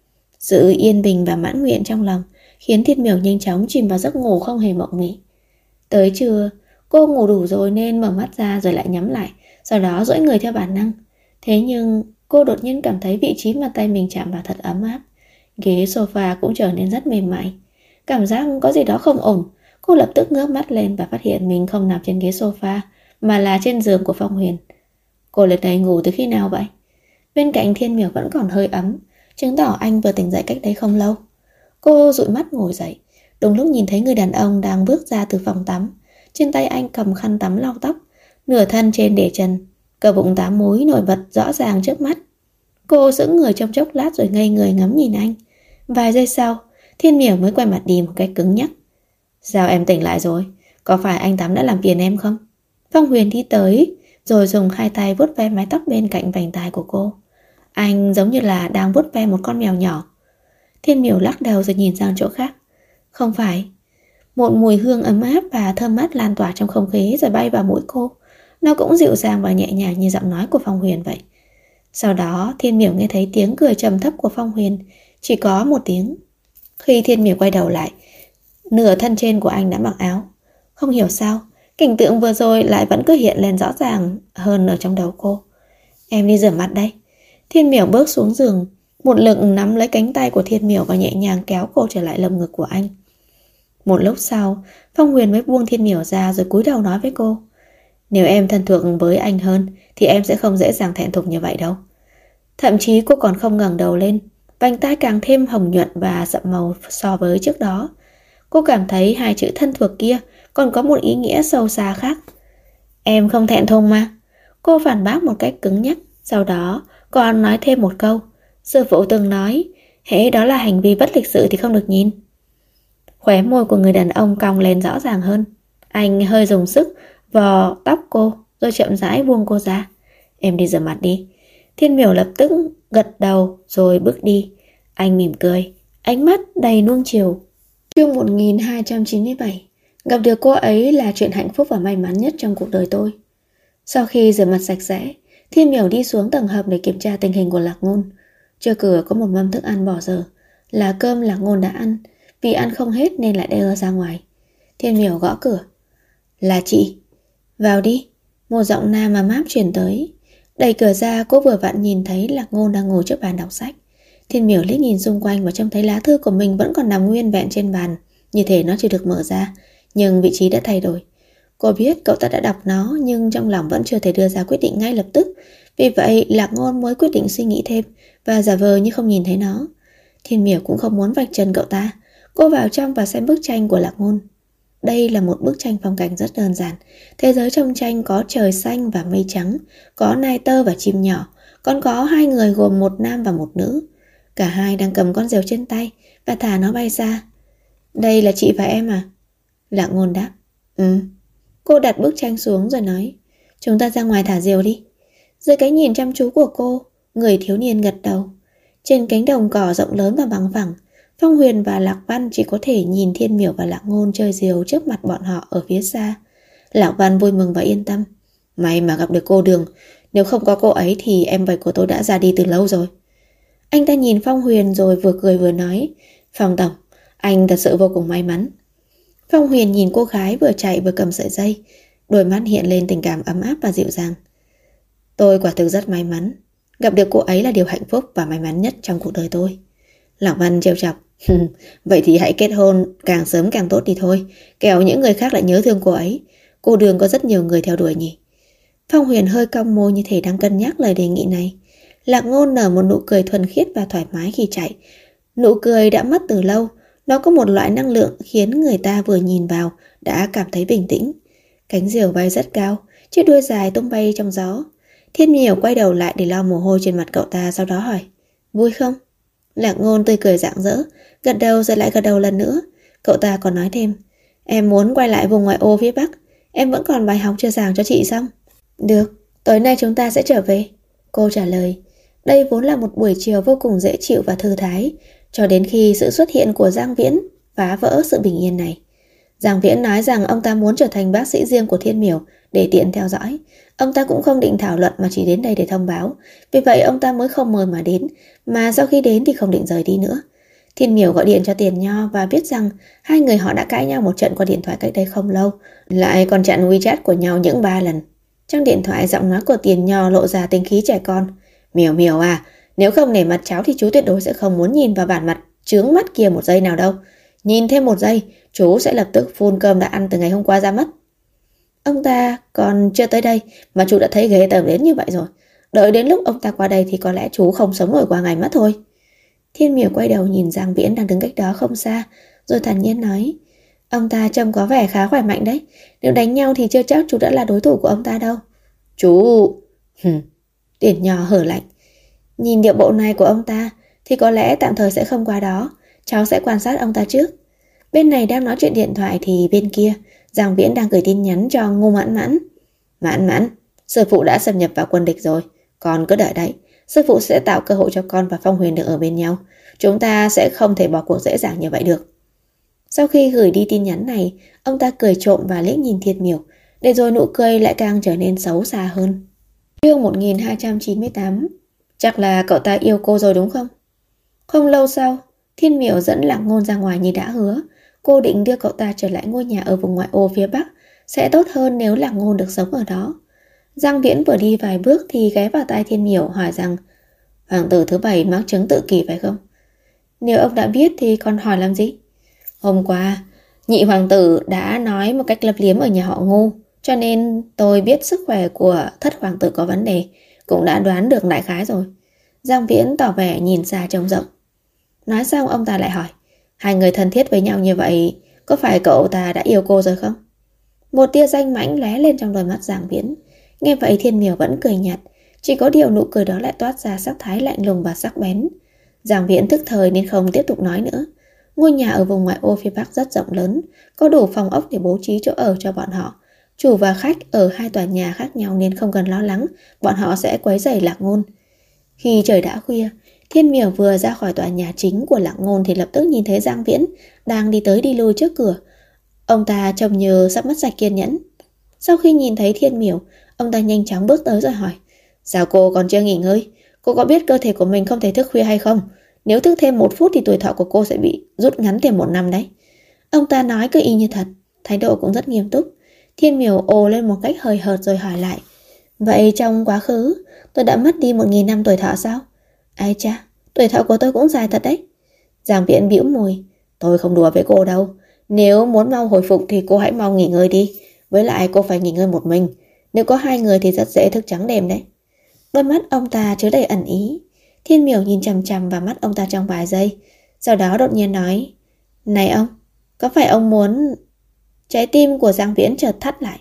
Sự yên bình và mãn nguyện trong lòng khiến Thiên Miểu nhanh chóng chìm vào giấc ngủ không hề mộng mị. Tới trưa, cô ngủ đủ rồi nên mở mắt ra rồi lại nhắm lại, sau đó duỗi người theo bản năng. Thế nhưng cô đột nhiên cảm thấy vị trí mà tay mình chạm vào thật ấm áp. Ghế sofa cũng trở nên rất mềm mại. Cảm giác có gì đó không ổn. Cô lập tức ngước mắt lên và phát hiện mình không nằm trên ghế sofa mà là trên giường của Phong Huyền. Cô lần này ngủ từ khi nào vậy? Bên cạnh Thiên Miểu vẫn còn hơi ấm, chứng tỏ anh vừa tỉnh dậy cách đây không lâu. Cô dụi mắt ngồi dậy, đúng lúc nhìn thấy người đàn ông đang bước ra từ phòng tắm. Trên tay anh cầm khăn tắm lau tóc, nửa thân trên để trần, cơ bụng 8 múi nổi bật rõ ràng trước mắt. Cô sững người trong chốc lát rồi ngây người ngắm nhìn anh. Vài giây sau, Thiên Miểu mới quay mặt đi một cách cứng nhắc. Sao em tỉnh lại rồi? Có phải anh tắm đã làm phiền em không? Phong Huyền đi tới, rồi dùng hai tay vuốt ve mái tóc bên cạnh vành tai của cô. Anh giống như là đang vuốt ve một con mèo nhỏ. Thiên Miểu lắc đầu rồi nhìn sang chỗ khác. Không phải. Một mùi hương ấm áp và thơm mát lan tỏa trong không khí rồi bay vào mũi cô. Nó cũng dịu dàng và nhẹ nhàng như giọng nói của Phong Huyền vậy. Sau đó Thiên Miểu nghe thấy tiếng cười trầm thấp của Phong Huyền, chỉ có một tiếng. Khi Thiên Miểu quay đầu lại, nửa thân trên của anh đã mặc áo. Không hiểu sao, cảnh tượng vừa rồi lại vẫn cứ hiện lên rõ ràng hơn ở trong đầu cô. Em đi rửa mặt đây. Thiên Miểu bước xuống giường, một lực nắm lấy cánh tay của Thiên Miểu và nhẹ nhàng kéo cô trở lại lồng ngực của anh. Một lúc sau, Phong Huyền mới buông Thiên Miểu ra rồi cúi đầu nói với cô. Nếu em thân thuộc với anh hơn thì em sẽ không dễ dàng thẹn thùng như vậy đâu. Thậm chí cô còn không ngẩng đầu lên, vành tai càng thêm hồng nhuận và sậm màu so với trước đó. Cô cảm thấy hai chữ thân thuộc kia còn có một ý nghĩa sâu xa khác. Em không thẹn thùng mà. Cô phản bác một cách cứng nhắc. Sau đó còn nói thêm một câu. Sư phụ từng nói, hễ đó là hành vi bất lịch sự thì không được nhìn. Khóe môi của người đàn ông cong lên rõ ràng hơn. Anh hơi dùng sức vò tóc cô, rồi chậm rãi buông cô ra. Em đi rửa mặt đi. Thiên Miểu lập tức gật đầu rồi bước đi. Anh mỉm cười, ánh mắt đầy nuông chiều. Chương 1297. Gặp được cô ấy là chuyện hạnh phúc và may mắn nhất trong cuộc đời tôi. Sau khi rửa mặt sạch sẽ, Thiên Miểu đi xuống tầng hầm để kiểm tra tình hình của Lạc Ngôn. Trước cửa có một mâm thức ăn bỏ dở, là cơm Lạc Ngôn đã ăn. Vì ăn không hết nên lại đưa ra ngoài. Thiên Miểu gõ cửa. Là chị. Vào đi. Một giọng nam ấm áp truyền tới. Đẩy cửa ra, cô vừa vặn nhìn thấy Lạc Ngôn đang ngồi trước bàn đọc sách. Thiên Miểu liếc nhìn xung quanh và trông thấy lá thư của mình vẫn còn nằm nguyên vẹn trên bàn, như thể nó chưa được mở ra, nhưng vị trí đã thay đổi. Cô biết cậu ta đã đọc nó, nhưng trong lòng vẫn chưa thể đưa ra quyết định ngay lập tức. Vì vậy Lạc Ngôn mới quyết định suy nghĩ thêm và giả vờ như không nhìn thấy nó. Thiên Miểu cũng không muốn vạch trần cậu ta. Cô vào trong và xem bức tranh của Lạc Ngôn. Đây là một bức tranh phong cảnh rất đơn giản. Thế giới trong tranh có trời xanh và mây trắng, có nai tơ và chim nhỏ, còn có hai người gồm một nam và một nữ. Cả hai đang cầm con diều trên tay và thả nó bay xa. Đây là chị và em à? Lạc Ngôn đáp. Cô đặt bức tranh xuống rồi nói. Chúng ta ra ngoài thả diều đi. Dưới cái nhìn chăm chú của cô, người thiếu niên gật đầu. Trên cánh đồng cỏ rộng lớn và bằng phẳng, Phong Huyền và Lạc Văn chỉ có thể nhìn Thiên Miểu và Lạc Ngôn chơi diều trước mặt bọn họ ở phía xa. Lạc Văn vui mừng và yên tâm. May mà gặp được cô Đường. Nếu không có cô ấy thì em vậy của tôi đã ra đi từ lâu rồi. Anh ta nhìn Phong Huyền rồi vừa cười vừa nói. Phong tổng, anh thật sự vô cùng may mắn. Phong Huyền nhìn cô gái vừa chạy vừa cầm sợi dây, đôi mắt hiện lên tình cảm ấm áp và dịu dàng. Tôi quả thực rất may mắn. Gặp được cô ấy là điều hạnh phúc và may mắn nhất trong cuộc đời tôi. Lạc Văn trêu chọc. Vậy thì hãy kết hôn càng sớm càng tốt đi thôi, kẻo những người khác lại nhớ thương cô ấy. Cô Đường có rất nhiều người theo đuổi nhỉ. Phong Huyền hơi cong môi như thể đang cân nhắc lời đề nghị này. Lạc Ngôn nở một nụ cười thuần khiết và thoải mái khi chạy. Nụ cười đã mất từ lâu. Nó có một loại năng lượng khiến người ta vừa nhìn vào đã cảm thấy bình tĩnh. Cánh diều bay rất cao, chiếc đuôi dài tung bay trong gió. Thiên Miểu quay đầu lại để lau mồ hôi trên mặt cậu ta, sau đó hỏi. Vui không? Lạc Ngôn tươi cười rạng rỡ, gật đầu rồi lại gật đầu lần nữa. Cậu ta còn nói thêm, em muốn quay lại vùng ngoại ô phía Bắc. Em vẫn còn bài học chưa giảng cho chị xong. Được, tối nay chúng ta sẽ trở về. Cô trả lời. Đây vốn là một buổi chiều vô cùng dễ chịu và thư thái, cho đến khi sự xuất hiện của Giang Viễn phá vỡ sự bình yên này. Giang Viễn nói rằng ông ta muốn trở thành bác sĩ riêng của Thiên Miểu để tiện theo dõi. Ông ta cũng không định thảo luận mà chỉ đến đây để thông báo. Vì vậy ông ta mới không mời mà đến, mà sau khi đến thì không định rời đi nữa. Thiên Miểu gọi điện cho Tiền Nho và biết rằng hai người họ đã cãi nhau một trận qua điện thoại cách đây không lâu, lại còn chặn WeChat của nhau những 3 lần. Trong điện thoại, giọng nói của Tiền Nho lộ ra tính khí trẻ con. Miểu Miểu à, nếu không nể mặt cháu thì chú tuyệt đối sẽ không muốn nhìn vào bản mặt chướng mắt kia một giây nào đâu. Nhìn thêm một giây, chú sẽ lập tức phun cơm đã ăn từ ngày hôm qua ra mất. Ông ta còn chưa tới đây mà chú đã thấy ghê tởm đến như vậy rồi. Đợi đến lúc ông ta qua đây thì có lẽ chú không sống nổi qua ngày mất thôi. Thiên Miểu quay đầu nhìn Giang Viễn đang đứng cách đó không xa, rồi thản nhiên nói, ông ta trông có vẻ khá khỏe mạnh đấy. Nếu đánh nhau thì chưa chắc chú đã là đối thủ của ông ta đâu. Chú... Tiền Nho hở lạnh. Nhìn điệu bộ này của ông ta thì có lẽ tạm thời sẽ không qua đó. Cháu sẽ quan sát ông ta trước. Bên này đang nói chuyện điện thoại thì bên kia Giang Viễn đang gửi tin nhắn cho Ngô Mãn Mãn. Mãn Mãn, sư phụ đã xâm nhập vào quân địch rồi. Con cứ đợi đấy. Sư phụ sẽ tạo cơ hội cho con và Phong Huyền được ở bên nhau. Chúng ta sẽ không thể bỏ cuộc dễ dàng như vậy được. Sau khi gửi đi tin nhắn này, ông ta cười trộm và liếc nhìn Thiên Miểu, để rồi nụ cười lại càng trở nên xấu xa hơn. Chương 1298. Chắc là cậu ta yêu cô rồi đúng không? Không lâu sau, Thiên Miểu dẫn Lạc Ngôn ra ngoài như đã hứa. Cô định đưa cậu ta trở lại ngôi nhà ở vùng ngoại ô phía Bắc. Sẽ tốt hơn nếu Lạc Ngôn được sống ở đó. Giang Viễn vừa đi vài bước thì ghé vào tai Thiên Miểu hỏi rằng, hoàng tử thứ 7 mắc chứng tự kỷ phải không? Nếu ông đã biết thì còn hỏi làm gì? Hôm qua, nhị hoàng tử đã nói một cách lấp liếm ở nhà họ Ngô, cho nên tôi biết sức khỏe của thất hoàng tử có vấn đề, cũng đã đoán được đại khái rồi. Giang Viễn tỏ vẻ nhìn xa trông rộng. Nói xong ông ta lại hỏi, hai người thân thiết với nhau như vậy, có phải cậu ta đã yêu cô rồi không? Một tia danh mãnh lóe lên trong đôi mắt Giang Viễn. Nghe vậy Thiên Miểu vẫn cười nhạt, chỉ có điều nụ cười đó lại toát ra sắc thái lạnh lùng và sắc bén. Giang Viễn thức thời nên không tiếp tục nói nữa. Ngôi nhà ở vùng ngoại ô phía Bắc rất rộng lớn, có đủ phòng ốc để bố trí chỗ ở cho bọn họ. Chủ và khách ở hai tòa nhà khác nhau nên không cần lo lắng bọn họ sẽ quấy rầy Lạc Ngôn. Khi trời đã khuya, Thiên Miểu vừa ra khỏi tòa nhà chính của Lạc Ngôn thì lập tức nhìn thấy Giang Viễn đang đi tới đi lui trước cửa. Ông ta trông như sắp mất sạch kiên nhẫn. Sau khi nhìn thấy Thiên Miểu, ông ta nhanh chóng bước tới rồi hỏi, sao cô còn chưa nghỉ ngơi? Cô có biết cơ thể của mình không thể thức khuya hay không? Nếu thức thêm 1 phút thì tuổi thọ của cô sẽ bị rút ngắn thêm 1 năm đấy. Ông ta nói cứ y như thật, thái độ cũng rất nghiêm túc. Thiên Miểu ồ lên một cách hời hợt rồi hỏi lại, vậy trong quá khứ tôi đã mất đi 1000 năm tuổi thọ sao? Ai cha, tuổi thọ của tôi cũng dài thật đấy. Giang Viễn bĩu môi, tôi không đùa với cô đâu. Nếu muốn mau hồi phục thì cô hãy mau nghỉ ngơi đi. Với lại cô phải nghỉ ngơi một mình. Nếu có 2 người thì rất dễ thức trắng đêm đấy. Đôi mắt ông ta chứa đầy ẩn ý. Thiên Miểu nhìn chằm chằm vào mắt ông ta trong vài giây, sau đó đột nhiên nói, này ông, có phải ông muốn... Trái tim của Giang Viễn chợt thắt lại.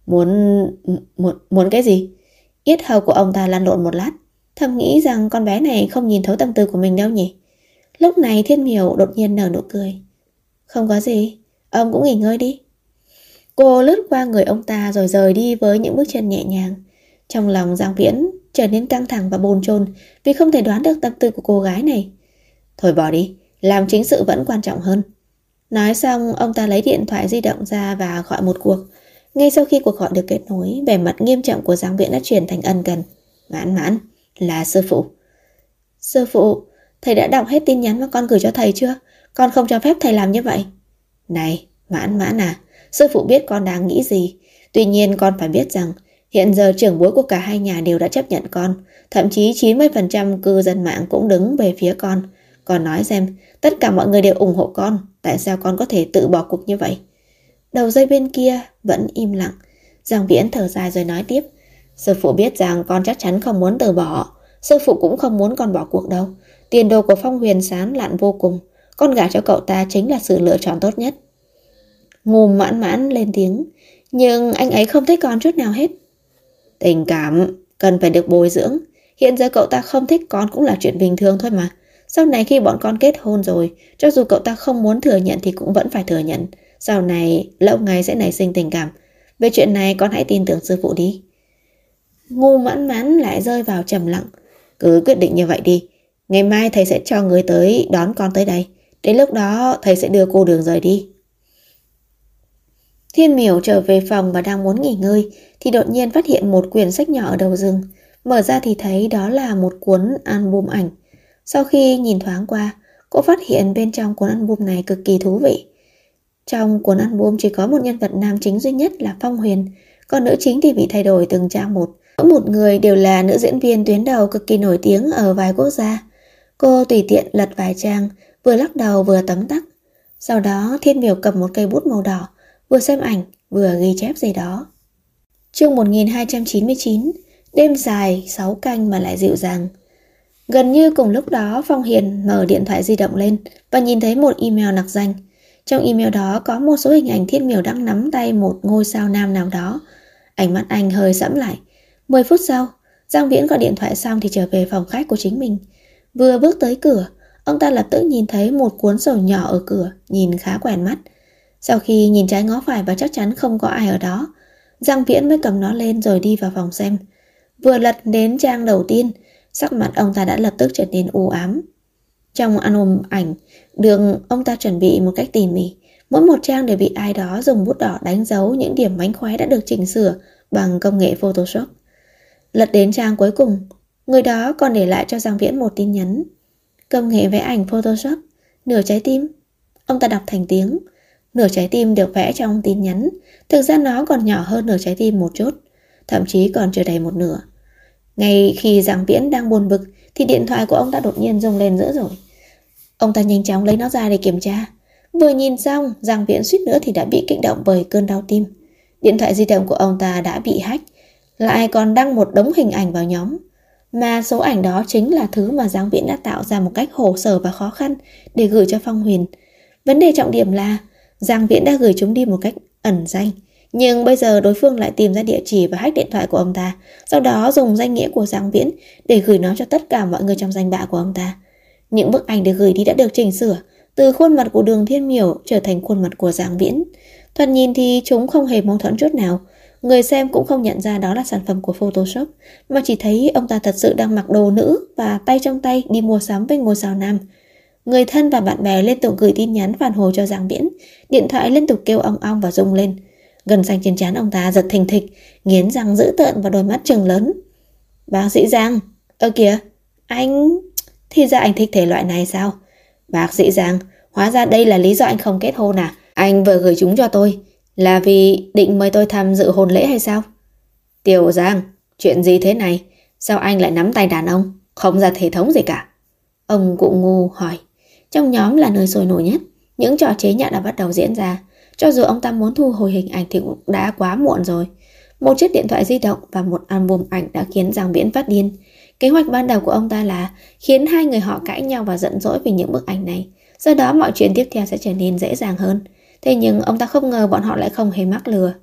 Muốn cái gì? Yết hầu của ông ta lăn lộn một lát, thầm nghĩ rằng con bé này không nhìn thấu tâm tư của mình đâu nhỉ. Lúc này Thiên Miểu đột nhiên nở nụ cười. Không có gì, ông cũng nghỉ ngơi đi. Cô lướt qua người ông ta rồi rời đi với những bước chân nhẹ nhàng. Trong lòng Giang Viễn trở nên căng thẳng và bồn chồn vì không thể đoán được tâm tư của cô gái này. Thôi bỏ đi, làm chính sự vẫn quan trọng hơn. Nói xong, ông ta lấy điện thoại di động ra và gọi một cuộc. Ngay sau khi cuộc gọi được kết nối, vẻ mặt nghiêm trọng của Giang Viễn đã chuyển thành ân cần. Mãn Mãn, là sư phụ. Sư phụ, thầy đã đọc hết tin nhắn mà con gửi cho thầy chưa? Con không cho phép thầy làm như vậy. Này, Mãn Mãn à, sư phụ biết con đang nghĩ gì. Tuy nhiên con phải biết rằng hiện giờ trưởng bối của cả hai nhà đều đã chấp nhận con. Thậm chí 90% cư dân mạng cũng đứng về phía con. Con nói xem, tất cả mọi người đều ủng hộ con. Tại sao con có thể tự bỏ cuộc như vậy? Đầu dây bên kia vẫn im lặng. Giang Viễn thở dài rồi nói tiếp. Sư phụ biết rằng con chắc chắn không muốn từ bỏ. Sư phụ cũng không muốn con bỏ cuộc đâu. Tiền đồ của Phong Huyền sáng lạn vô cùng. Con gả cho cậu ta chính là sự lựa chọn tốt nhất. Ngô Mãn Mãn lên tiếng. Nhưng anh ấy không thích con chút nào hết. Tình cảm cần phải được bồi dưỡng. Hiện giờ cậu ta không thích con cũng là chuyện bình thường thôi mà. Sau này khi bọn con kết hôn rồi, cho dù cậu ta không muốn thừa nhận thì cũng vẫn phải thừa nhận. Sau này lâu ngày sẽ nảy sinh tình cảm. Về chuyện này con hãy tin tưởng sư phụ đi. Ngu Mãn Mãn lại rơi vào trầm lặng. Cứ quyết định như vậy đi. Ngày mai thầy sẽ cho người tới đón con tới đây. Đến lúc đó thầy sẽ đưa cô Đường rời đi. Thiên Miểu trở về phòng và đang muốn nghỉ ngơi thì đột nhiên phát hiện một quyển sách nhỏ ở đầu giường. Mở ra thì thấy đó là một cuốn album ảnh. Sau khi nhìn thoáng qua, cô phát hiện bên trong cuốn album này cực kỳ thú vị. Trong cuốn album chỉ có một nhân vật nam chính duy nhất là Phong Huyền, còn nữ chính thì bị thay đổi từng trang một. Mỗi một người đều là nữ diễn viên tuyến đầu cực kỳ nổi tiếng ở vài quốc gia. Cô tùy tiện lật vài trang, vừa lắc đầu vừa tấm tắc. Sau đó Thiên Miểu cầm một cây bút màu đỏ, vừa xem ảnh vừa ghi chép gì đó. Chương 1299. Đêm dài 6 canh mà lại dịu dàng. Gần như cùng lúc đó, Phong Hiền mở điện thoại di động lên và nhìn thấy một email nặc danh. Trong email đó có một số hình ảnh Thiên Miểu đang nắm tay một ngôi sao nam nào đó. Ánh mắt anh hơi sẫm lại. 10 phút sau, Giang Viễn gọi điện thoại xong thì trở về phòng khách của chính mình. Vừa bước tới cửa, ông ta lập tức nhìn thấy một cuốn sổ nhỏ ở cửa, nhìn khá quen mắt. Sau khi nhìn trái ngó phải và chắc chắn không có ai ở đó, Giang Viễn mới cầm nó lên rồi đi vào phòng xem. Vừa lật đến trang đầu tiên, sắc mặt ông ta đã lập tức trở nên u ám. Trong album ảnh được ông ta chuẩn bị một cách tỉ mỉ, mỗi một trang đều bị ai đó dùng bút đỏ đánh dấu những điểm mánh khóe đã được chỉnh sửa bằng công nghệ Photoshop. Lật đến trang cuối cùng, người đó còn để lại cho Giang Viễn một tin nhắn. Công nghệ vẽ ảnh Photoshop, nửa trái tim. Ông ta đọc thành tiếng. Nửa trái tim được vẽ trong tin nhắn, thực ra nó còn nhỏ hơn nửa trái tim một chút, thậm chí còn chưa đầy một nửa. Ngay khi Giang Viễn đang buồn bực thì điện thoại của ông ta đột nhiên rung lên dữ dội. Ông ta nhanh chóng lấy nó ra để kiểm tra. Vừa nhìn xong, Giang Viễn suýt nữa thì đã bị kích động bởi cơn đau tim. Điện thoại di động của ông ta đã bị hack, lại còn đăng một đống hình ảnh vào nhóm. Mà số ảnh đó chính là thứ mà Giang Viễn đã tạo ra một cách khổ sở và khó khăn để gửi cho Phong Huyền. Vấn đề trọng điểm là Giang Viễn đã gửi chúng đi một cách ẩn danh, nhưng bây giờ đối phương lại tìm ra địa chỉ và hack điện thoại của ông ta, sau đó dùng danh nghĩa của Giang Viễn để gửi nó cho tất cả mọi người trong danh bạ của ông ta. Những bức ảnh được gửi đi đã được chỉnh sửa, từ khuôn mặt của Đường Thiên Miểu trở thành khuôn mặt của Giang Viễn. Thoạt nhìn thì chúng không hề mâu thuẫn chút nào. Người xem cũng không nhận ra đó là sản phẩm của Photoshop, mà chỉ thấy ông ta thật sự đang mặc đồ nữ và tay trong tay đi mua sắm với ngôi sao nam. Người thân và bạn bè liên tục gửi tin nhắn phản hồi cho Giang Viễn, điện thoại liên tục kêu ong ong và rung lên. Gân xanh trên trán ông ta giật thình thịch, nghiến răng dữ tợn và đôi mắt trừng lớn. Bác sĩ Giang, kìa, anh... Thì ra anh thích thể loại này sao? Bác sĩ Giang, hóa ra đây là lý do anh không kết hôn à? Anh vừa gửi chúng cho tôi là vì định mời tôi tham dự hôn lễ hay sao? Tiểu Giang, chuyện gì thế này? Sao anh lại nắm tay đàn ông, không ra thể thống gì cả? Ông cụ ngu hỏi. Trong nhóm là nơi sôi nổi nhất, những trò chế nhạo đã bắt đầu diễn ra. Cho dù ông ta muốn thu hồi hình ảnh thì cũng đã quá muộn rồi. Một chiếc điện thoại di động và một album ảnh đã khiến Giang Viễn phát điên. Kế hoạch ban đầu của ông ta là khiến hai người họ cãi nhau và giận dỗi vì những bức ảnh này. Do đó mọi chuyện tiếp theo sẽ trở nên dễ dàng hơn. Thế nhưng ông ta không ngờ bọn họ lại không hề mắc lừa.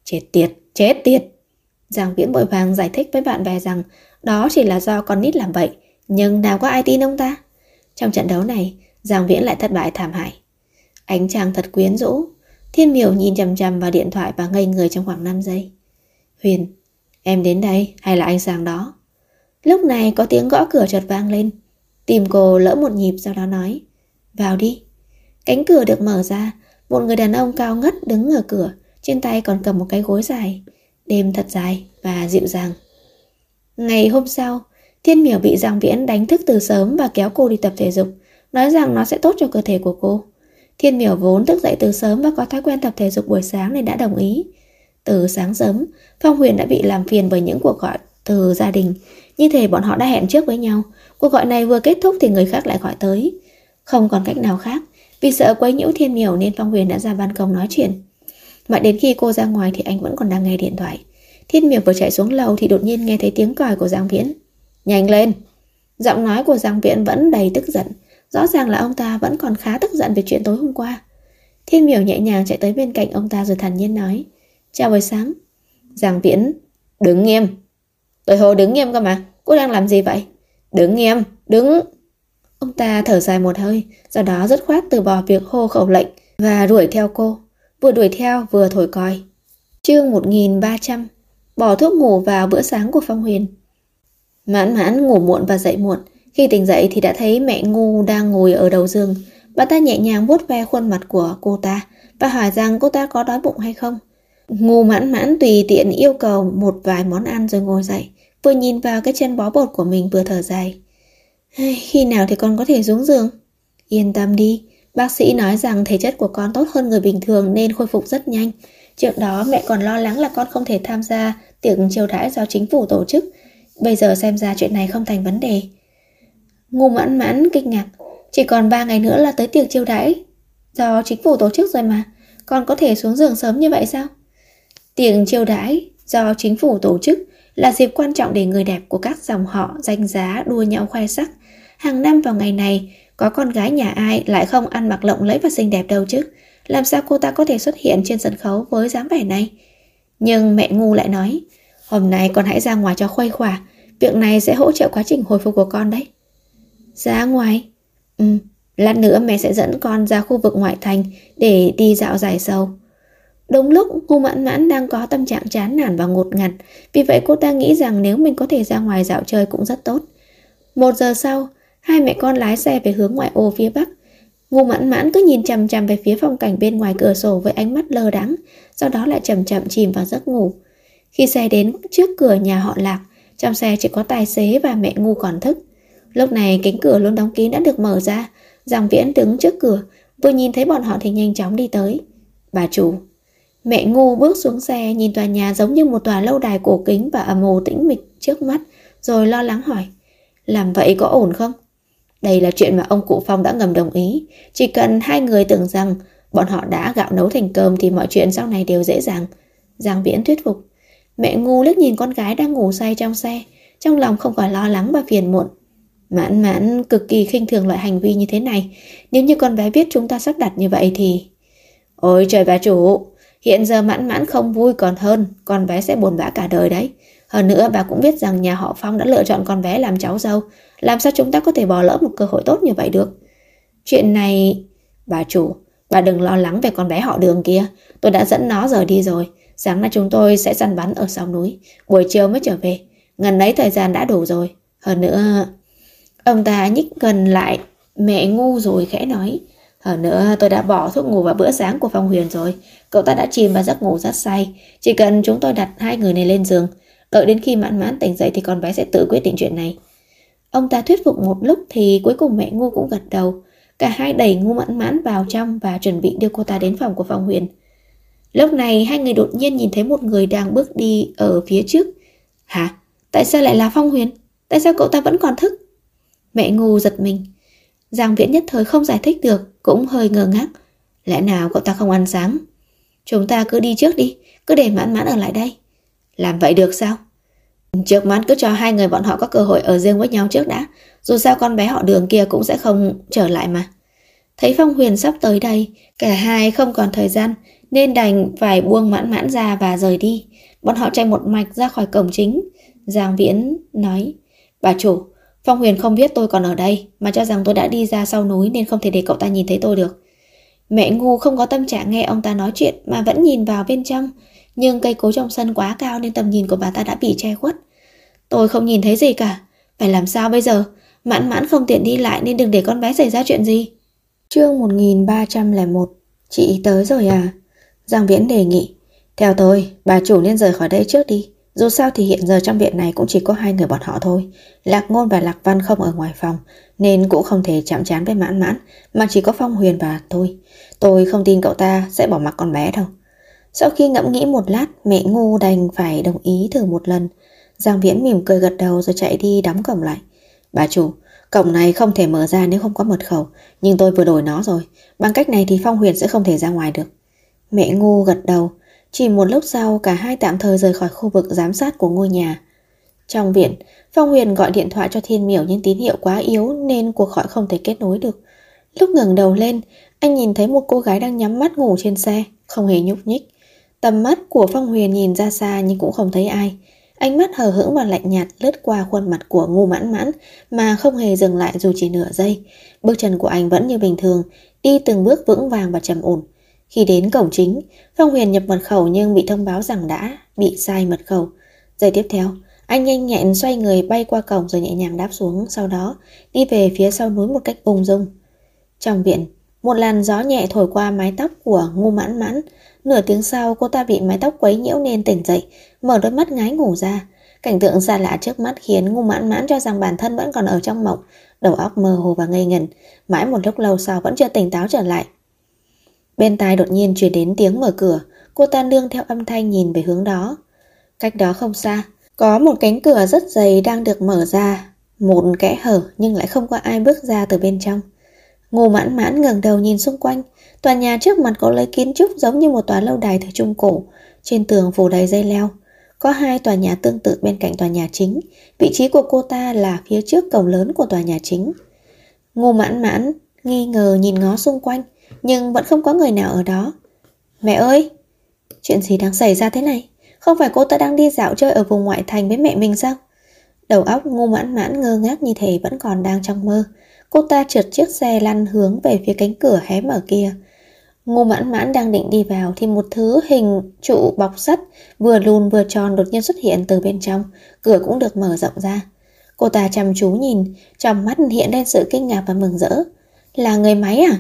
Chết tiệt. Giang Viễn vội vàng giải thích với bạn bè rằng đó chỉ là do con nít làm vậy, nhưng nào có ai tin ông ta. Trong trận đấu này, Giang Viễn lại thất bại thảm hại. Ánh trăng thật quyến rũ. Thiên Miểu nhìn chằm chằm vào điện thoại và ngây người trong khoảng 5 giây. Huyền, em đến đây hay là anh sang đó? Lúc này có tiếng gõ cửa chợt vang lên. Tim cô lỡ một nhịp, sau đó nói: vào đi. Cánh cửa được mở ra, một người đàn ông cao ngất đứng ở cửa, trên tay còn cầm một cái gối dài. Đêm thật dài và dịu dàng. Ngày hôm sau, Thiên Miểu bị Giang Viễn đánh thức từ sớm và kéo cô đi tập thể dục, nói rằng nó sẽ tốt cho cơ thể của cô. Thiên Miểu vốn thức dậy từ sớm và có thói quen tập thể dục buổi sáng nên đã đồng ý. Từ sáng sớm, Phong Huyền đã bị làm phiền bởi những cuộc gọi từ gia đình, như thể bọn họ đã hẹn trước với nhau. Cuộc gọi này vừa kết thúc thì người khác lại gọi tới. Không còn cách nào khác, vì sợ quấy nhiễu Thiên Miểu nên Phong Huyền đã ra ban công nói chuyện. Mãi đến khi cô ra ngoài thì anh vẫn còn đang nghe điện thoại. Thiên Miểu vừa chạy xuống lầu thì đột nhiên nghe thấy tiếng còi của Giang Viễn. Nhanh lên! Giọng nói của Giang Viễn vẫn đầy tức giận. Rõ ràng là ông ta vẫn còn khá tức giận về chuyện tối hôm qua. Thiên Miểu nhẹ nhàng chạy tới bên cạnh ông ta rồi thản nhiên nói: chào buổi sáng. Giang Viễn: đứng nghiêm! Tôi hô đứng nghiêm cơ mà, cô đang làm gì vậy? Đứng nghiêm, đứng! Ông ta thở dài một hơi, sau đó dứt khoát từ bỏ việc hô khẩu lệnh và đuổi theo cô. Vừa đuổi theo vừa thổi còi. Chương 1300. Bỏ thuốc ngủ vào bữa sáng của Phong Huyền. Mãn Mãn ngủ muộn và dậy muộn. Khi tỉnh dậy thì đã thấy mẹ Ngu đang ngồi ở đầu giường. Bà ta nhẹ nhàng vuốt ve khuôn mặt của cô ta và hỏi rằng cô ta có đói bụng hay không. Ngu Mãn Mãn tùy tiện yêu cầu một vài món ăn rồi ngồi dậy, vừa nhìn vào cái chân bó bột của mình vừa thở dài. Khi nào thì con có thể xuống giường? Yên tâm đi, bác sĩ nói rằng thể chất của con tốt hơn người bình thường nên khôi phục rất nhanh. Trước đó mẹ còn lo lắng là con không thể tham gia tiệc chiêu đãi do chính phủ tổ chức. Bây giờ xem ra chuyện này không thành vấn đề. Ngu Mãn Mãn kinh ngạc. Chỉ còn 3 ngày nữa là tới tiệc chiêu đãi do chính phủ tổ chức rồi mà. Con có thể xuống giường sớm như vậy sao? Tiệc chiêu đãi do chính phủ tổ chức là dịp quan trọng để người đẹp của các dòng họ danh giá đua nhau khoe sắc. Hàng năm vào ngày này, có con gái nhà ai lại không ăn mặc lộng lẫy và xinh đẹp đâu chứ? Làm sao cô ta có thể xuất hiện trên sân khấu với dáng vẻ này? Nhưng mẹ Ngu lại nói, hôm nay con hãy ra ngoài cho khuây khỏa. Việc này sẽ hỗ trợ quá trình hồi phục của con đấy. Ra ngoài? Lát nữa mẹ sẽ dẫn con ra khu vực ngoại thành để đi dạo giải sầu. Đúng lúc Ngu Mãn Mãn đang có tâm trạng chán nản và ngột ngạt, vì vậy cô ta nghĩ rằng nếu mình có thể ra ngoài dạo chơi cũng rất tốt. 1 giờ sau, hai mẹ con lái xe về hướng ngoại ô phía bắc. Ngu Mãn Mãn cứ nhìn chằm chằm về phía phong cảnh bên ngoài cửa sổ với ánh mắt lơ đãng, sau đó lại chậm chậm chìm vào giấc ngủ. Khi xe đến trước cửa nhà họ Lạc, trong xe chỉ có tài xế và mẹ Ngu còn thức. Lúc này cánh cửa luôn đóng kín đã được mở ra. Giang Viễn đứng trước cửa, vừa nhìn thấy bọn họ thì nhanh chóng đi tới. Bà chủ. Mẹ Ngu bước xuống xe, nhìn tòa nhà giống như một tòa lâu đài cổ kính và âm u tĩnh mịch trước mắt, rồi lo lắng hỏi, làm vậy có ổn không? Đây là chuyện mà ông cụ Phong đã ngầm đồng ý. Chỉ cần hai người tưởng rằng bọn họ đã gạo nấu thành cơm thì mọi chuyện sau này đều dễ dàng. Giang Viễn thuyết phục. Mẹ Ngu liếc nhìn con gái đang ngủ say trong xe, trong lòng không khỏi lo lắng và phiền muộn. Mãn Mãn cực kỳ khinh thường loại hành vi như thế này. Nếu như con bé biết chúng ta sắp đặt như vậy thì... Ôi trời bà chủ, hiện giờ Mãn Mãn không vui còn hơn, con bé sẽ buồn bã cả đời đấy. Hơn nữa bà cũng biết rằng nhà họ Phong đã lựa chọn con bé làm cháu dâu. Làm sao chúng ta có thể bỏ lỡ một cơ hội tốt như vậy được? Chuyện này... Bà chủ, bà đừng lo lắng về con bé họ Đường kia. Tôi đã dẫn nó rời đi rồi. Sáng nay chúng tôi sẽ săn bắn ở sau núi, buổi chiều mới trở về. Ngần ấy thời gian đã đủ rồi. Hơn nữa... Ông ta nhích gần lại mẹ Ngu rồi khẽ nói, hơn nữa tôi đã bỏ thuốc ngủ vào bữa sáng của Phong Huyền rồi. Cậu ta đã chìm vào giấc ngủ rất say. Chỉ cần chúng tôi đặt hai người này lên giường, đợi đến khi Mãn Mãn tỉnh dậy thì con bé sẽ tự quyết định chuyện này. Ông ta thuyết phục một lúc thì cuối cùng mẹ Ngu cũng gật đầu. Cả hai đẩy Ngu Mãn Mãn vào trong và chuẩn bị đưa cô ta đến phòng của Phong Huyền. Lúc này hai người đột nhiên nhìn thấy một người đang bước đi ở phía trước. Hả? Tại sao lại là Phong Huyền? Tại sao cậu ta vẫn còn thức? Mẹ Ngu giật mình. Giang Viễn nhất thời không giải thích được, cũng hơi ngơ ngác. Lẽ nào cậu ta không ăn sáng? Chúng ta cứ đi trước đi, cứ để Mãn Mãn ở lại đây. Làm vậy được sao? Trước mắt cứ cho hai người bọn họ có cơ hội ở riêng với nhau trước đã. Dù sao con bé họ Đường kia cũng sẽ không trở lại mà. Thấy Phong Huyền sắp tới đây, cả hai không còn thời gian nên đành phải buông Mãn Mãn ra và rời đi. Bọn họ chạy một mạch ra khỏi cổng chính. Giang Viễn nói, bà chủ, Phong Huyền không biết tôi còn ở đây, mà cho rằng tôi đã đi ra sau núi nên không thể để cậu ta nhìn thấy tôi được. Mẹ Ngu không có tâm trạng nghe ông ta nói chuyện mà vẫn nhìn vào bên trong, nhưng cây cối trong sân quá cao nên tầm nhìn của bà ta đã bị che khuất. Tôi không nhìn thấy gì cả, phải làm sao bây giờ? Mãn Mãn không tiện đi lại nên đừng để con bé xảy ra chuyện gì. Chương 1301. Chị tới rồi à? Giang Viễn đề nghị. Theo tôi, bà chủ nên rời khỏi đây trước đi. Dù sao thì hiện giờ trong viện này cũng chỉ có hai người bọn họ thôi. Lạc Ngôn và Lạc Văn không ở ngoài phòng nên cũng không thể chạm trán với Mãn Mãn, mà chỉ có Phong Huyền và tôi. Tôi không tin cậu ta sẽ bỏ mặc con bé đâu. Sau khi ngẫm nghĩ một lát, mẹ Ngu đành phải đồng ý thử một lần. Giang Viễn mỉm cười gật đầu rồi chạy đi đóng cổng lại. Bà chủ, cổng này không thể mở ra nếu không có mật khẩu, nhưng tôi vừa đổi nó rồi. Bằng cách này thì Phong Huyền sẽ không thể ra ngoài được. Mẹ Ngu gật đầu. Chỉ một lúc sau, cả hai tạm thời rời khỏi khu vực giám sát của ngôi nhà. Trong viện, Phong Huyền gọi điện thoại cho Thiên Miểu nhưng tín hiệu quá yếu nên cuộc gọi không thể kết nối được. Lúc ngẩng đầu lên, anh nhìn thấy một cô gái đang nhắm mắt ngủ trên xe, không hề nhúc nhích. Tầm mắt của Phong Huyền nhìn ra xa nhưng cũng không thấy ai. Ánh mắt hờ hững và lạnh nhạt lướt qua khuôn mặt của Ngô Mãn Mãn mà không hề dừng lại dù chỉ nửa giây. Bước chân của anh vẫn như bình thường, đi từng bước vững vàng và trầm ổn. Khi đến cổng chính, Phong Huyền nhập mật khẩu nhưng bị thông báo rằng đã bị sai mật khẩu. Giây tiếp theo, anh nhanh nhẹn xoay người bay qua cổng rồi nhẹ nhàng đáp xuống, sau đó đi về phía sau núi một cách ung dung. Trong viện, một làn gió nhẹ thổi qua mái tóc của Ngô Mãn Mãn. Nửa tiếng sau, cô ta bị mái tóc quấy nhiễu nên tỉnh dậy, mở đôi mắt ngái ngủ ra. Cảnh tượng xa lạ trước mắt khiến Ngô Mãn Mãn cho rằng bản thân vẫn còn ở trong mộng, đầu óc mơ hồ và ngây ngẩn. Mãi một lúc lâu sau vẫn chưa tỉnh táo trở lại. Bên tai đột nhiên truyền đến tiếng mở cửa. Cô ta nương theo âm thanh nhìn về hướng đó. Cách đó không xa, có một cánh cửa rất dày đang được mở ra, một kẽ hở nhưng lại không có ai bước ra từ bên trong. Ngô Mãn Mãn ngẩng đầu nhìn xung quanh. Tòa nhà trước mặt có lấy kiến trúc giống như một tòa lâu đài thời Trung Cổ. Trên tường phủ đầy dây leo. Có hai tòa nhà tương tự bên cạnh tòa nhà chính. Vị trí của cô ta là phía trước cổng lớn của tòa nhà chính. Ngô Mãn Mãn nghi ngờ nhìn ngó xung quanh, nhưng vẫn không có người nào ở đó. Mẹ ơi! Chuyện gì đang xảy ra thế này? Không phải cô ta đang đi dạo chơi ở vùng ngoại thành với mẹ mình sao? Đầu óc Ngô Mãn Mãn ngơ ngác như thể vẫn còn đang trong mơ. Cô ta trượt chiếc xe lăn hướng về phía cánh cửa hé mở kia. Ngô Mãn Mãn đang định đi vào thì một thứ hình trụ bọc sắt vừa lùn vừa tròn đột nhiên xuất hiện từ bên trong. Cửa cũng được mở rộng ra. Cô ta chăm chú nhìn, trong mắt hiện lên sự kinh ngạc và mừng rỡ. Là người máy à?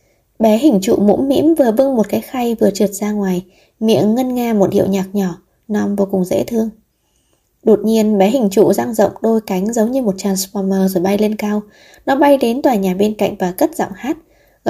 Bé hình trụ mũm mĩm vừa bưng một cái khay vừa trượt ra ngoài, miệng ngân nga một điệu nhạc nhỏ, nom vô cùng dễ thương. Đột nhiên bé hình trụ dang rộng đôi cánh giống như một transformer rồi bay lên cao. Nó bay đến tòa nhà bên cạnh và cất giọng hát.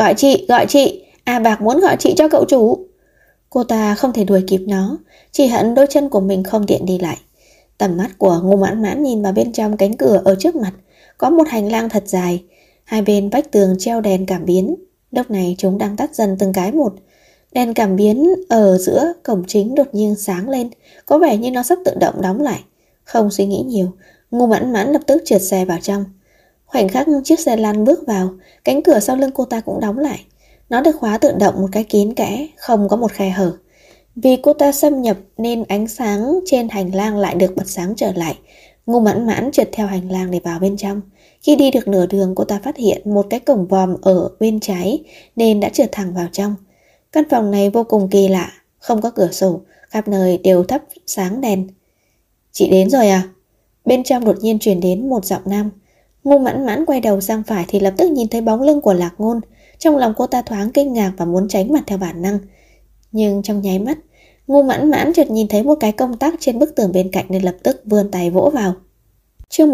Gọi chị, A Bạc muốn gọi chị cho cậu chủ. Cô ta không thể đuổi kịp nó, chỉ hận đôi chân của mình không tiện đi lại. Tầm mắt của Ngô Mãn Mãn nhìn vào bên trong cánh cửa ở trước mặt. Có một hành lang thật dài, hai bên vách tường treo đèn cảm biến. Lúc này chúng đang tắt dần từng cái một. Đèn cảm biến ở giữa cổng chính đột nhiên sáng lên, có vẻ như nó sắp tự động đóng lại. Không suy nghĩ nhiều, Ngô Mãn Mãn lập tức trượt xe vào trong. Khoảnh khắc chiếc xe lăn bước vào, cánh cửa sau lưng cô ta cũng đóng lại. Nó được khóa tự động một cái kín kẽ, không có một khe hở. Vì cô ta xâm nhập nên ánh sáng trên hành lang lại được bật sáng trở lại. Ngô Mãn Mãn trượt theo hành lang để vào bên trong. Khi đi được nửa đường, cô ta phát hiện một cái cổng vòm ở bên trái nên đã trượt thẳng vào trong. Căn phòng này vô cùng kỳ lạ, không có cửa sổ, khắp nơi đều thắp sáng đèn. Chị đến rồi à? Bên trong đột nhiên truyền đến một giọng nam. Ngô Mãn Mãn quay đầu sang phải thì lập tức nhìn thấy bóng lưng của Lạc Ngôn. Trong lòng cô ta thoáng kinh ngạc và muốn tránh mặt theo bản năng. Nhưng trong nháy mắt, Ngô Mãn Mãn chợt nhìn thấy một cái công tắc trên bức tường bên cạnh nên lập tức vươn tay vỗ vào. Chương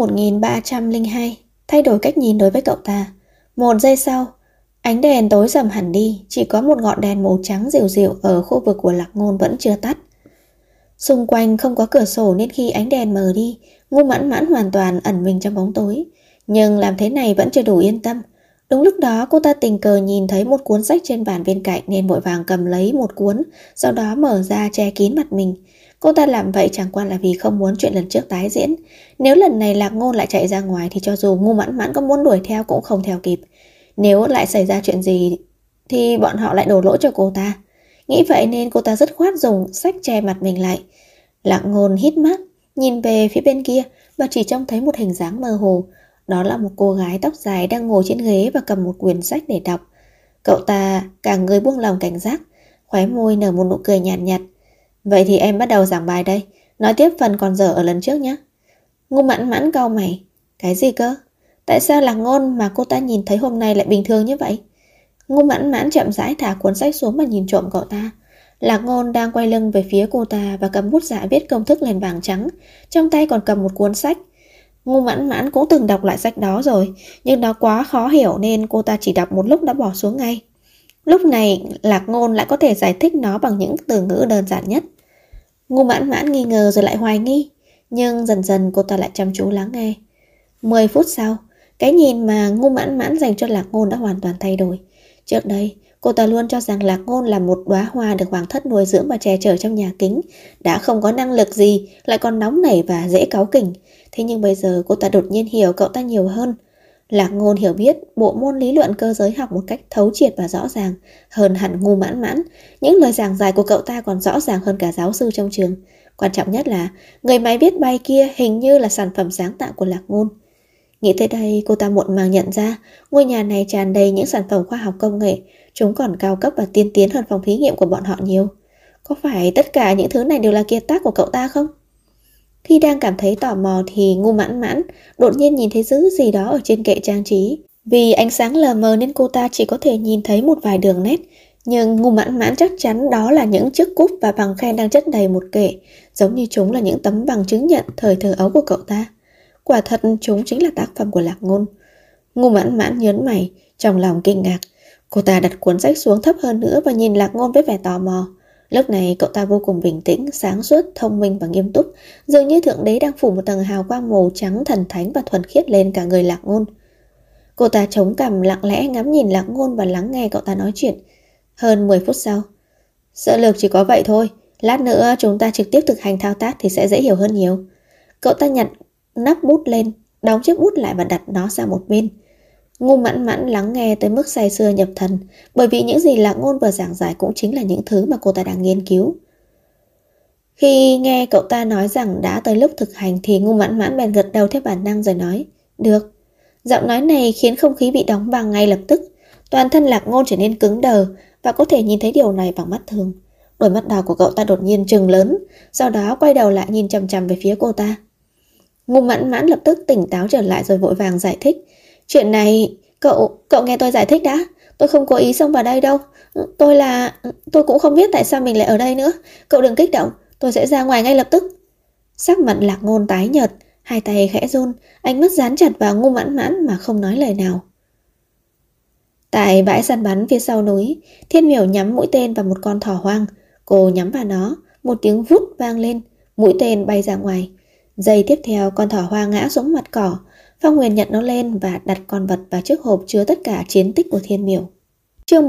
1302, thay đổi cách nhìn đối với cậu ta. Một giây sau, ánh đèn tối sầm hẳn đi, chỉ có một ngọn đèn màu trắng dịu dịu ở khu vực của Lạc Ngôn vẫn chưa tắt. Xung quanh không có cửa sổ nên khi ánh đèn mờ đi, Ngô Mãn Mãn hoàn toàn ẩn mình trong bóng tối. Nhưng làm thế này vẫn chưa đủ yên tâm. Đúng lúc đó cô ta tình cờ nhìn thấy một cuốn sách trên bàn bên cạnh nên vội vàng cầm lấy một cuốn, sau đó mở ra che kín mặt mình. Cô ta làm vậy chẳng qua là vì không muốn chuyện lần trước tái diễn. Nếu lần này Lạc Ngôn lại chạy ra ngoài thì cho dù Ngô Mãn Mãn có muốn đuổi theo cũng không theo kịp. Nếu lại xảy ra chuyện gì thì bọn họ lại đổ lỗi cho cô ta. Nghĩ vậy nên cô ta dứt khoát dùng sách che mặt mình lại. Lạc Ngôn hít mắt, nhìn về phía bên kia và chỉ trông thấy một hình dáng mơ hồ. Đó là một cô gái tóc dài đang ngồi trên ghế và cầm một quyển sách để đọc. Cậu ta cả người buông lòng cảnh giác, khóe môi nở một nụ cười nhàn nhạt. Vậy thì em bắt đầu giảng bài đây, nói tiếp phần còn dở ở lần trước nhé. Ngô Mãn Mãn cau mày. Cái gì cơ? Tại sao Lạc Ngôn mà cô ta nhìn thấy hôm nay lại bình thường như vậy? Ngô Mãn Mãn chậm rãi thả cuốn sách xuống và nhìn trộm cậu ta. Lạc Ngôn đang quay lưng về phía cô ta và cầm bút dạ viết công thức lên bảng trắng, trong tay còn cầm một cuốn sách. Ngô Mãn Mãn cũng từng đọc lại sách đó rồi, nhưng nó quá khó hiểu nên cô ta chỉ đọc một lúc đã bỏ xuống ngay. Lúc này Lạc Ngôn lại có thể giải thích nó bằng những từ ngữ đơn giản nhất. Ngô Mãn Mãn nghi ngờ rồi lại hoài nghi, nhưng dần dần cô ta lại chăm chú lắng nghe. 10 phút sau, cái nhìn mà Ngô Mãn Mãn dành cho Lạc Ngôn đã hoàn toàn thay đổi. Trước đây, cô ta luôn cho rằng Lạc Ngôn là một đóa hoa được hoàng thất nuôi dưỡng và che chở trong nhà kính, đã không có năng lực gì, lại còn nóng nảy và dễ cáu kỉnh. Thế nhưng bây giờ cô ta đột nhiên hiểu cậu ta nhiều hơn. Lạc Ngôn hiểu biết bộ môn lý luận cơ giới học một cách thấu triệt và rõ ràng hơn hẳn Ngô Mãn Mãn. Những lời giảng giải của cậu ta còn rõ ràng hơn cả giáo sư trong trường. Quan trọng nhất là người máy biết bay kia hình như là sản phẩm sáng tạo của Lạc Ngôn. Nghĩ tới đây, cô ta muộn màng nhận ra ngôi nhà này tràn đầy những sản phẩm khoa học công nghệ. Chúng còn cao cấp và tiên tiến hơn phòng thí nghiệm của bọn họ nhiều. Có phải tất cả những thứ này đều là kiệt tác của cậu ta không? Khi đang cảm thấy tò mò thì Ngu Mãn Mãn đột nhiên nhìn thấy thứ gì đó ở trên kệ trang trí. Vì ánh sáng lờ mờ nên cô ta chỉ có thể nhìn thấy một vài đường nét. Nhưng Ngu Mãn Mãn chắc chắn đó là những chiếc cúp và bằng khen đang chất đầy một kệ, giống như chúng là những tấm bằng chứng nhận thời thơ ấu của cậu ta. Quả thật chúng chính là tác phẩm của Lạc Ngôn. Ngu Mãn Mãn nhớn mày, trong lòng kinh ngạc. Cô ta đặt cuốn sách xuống thấp hơn nữa và nhìn Lạc Ngôn với vẻ tò mò. Lúc này cậu ta vô cùng bình tĩnh, sáng suốt, thông minh và nghiêm túc, dường như Thượng Đế đang phủ một tầng hào quang màu trắng thần thánh và thuần khiết lên cả người Lạc Ngôn. Cô ta chống cằm lặng lẽ ngắm nhìn Lạc Ngôn và lắng nghe cậu ta nói chuyện. Hơn 10 phút sau, sợ lược chỉ có vậy thôi, lát nữa chúng ta trực tiếp thực hành thao tác thì sẽ dễ hiểu hơn nhiều. Cậu ta nhặt nắp bút lên, đóng chiếc bút lại và đặt nó sang một bên. Ngu Mãn Mãn lắng nghe tới mức say sưa nhập thần, bởi vì những gì Lạc Ngôn vừa giảng giải cũng chính là những thứ mà cô ta đang nghiên cứu. Khi nghe cậu ta nói rằng đã tới lúc thực hành thì Ngu Mãn Mãn bèn gật đầu theo bản năng rồi nói, được. Giọng nói này khiến không khí bị đóng băng ngay lập tức. Toàn thân Lạc Ngôn trở nên cứng đờ và có thể nhìn thấy điều này bằng mắt thường. Đôi mắt đỏ của cậu ta đột nhiên trừng lớn, sau đó quay đầu lại nhìn chằm chằm về phía cô ta. Ngu Mãn Mãn lập tức tỉnh táo trở lại rồi vội vàng giải thích. Chuyện này, cậu nghe tôi giải thích đã. Tôi không cố ý xông vào đây đâu. Tôi cũng không biết tại sao mình lại ở đây nữa. Cậu đừng kích động, tôi sẽ ra ngoài ngay lập tức. Sắc mặt Lạc Ngôn tái nhợt, hai tay khẽ run, ánh mắt dán chặt vào Ngu Mãn Mãn mà không nói lời nào. Tại bãi săn bắn phía sau núi, Thiên Miểu nhắm mũi tên vào một con thỏ hoang. Cô nhắm vào nó, một tiếng vút vang lên, mũi tên bay ra ngoài. Giây tiếp theo, con thỏ hoang ngã xuống mặt cỏ. Phong Huyền nhặt nó lên và đặt con vật vào chiếc hộp chứa tất cả chiến tích của Thiên Miểu. Chương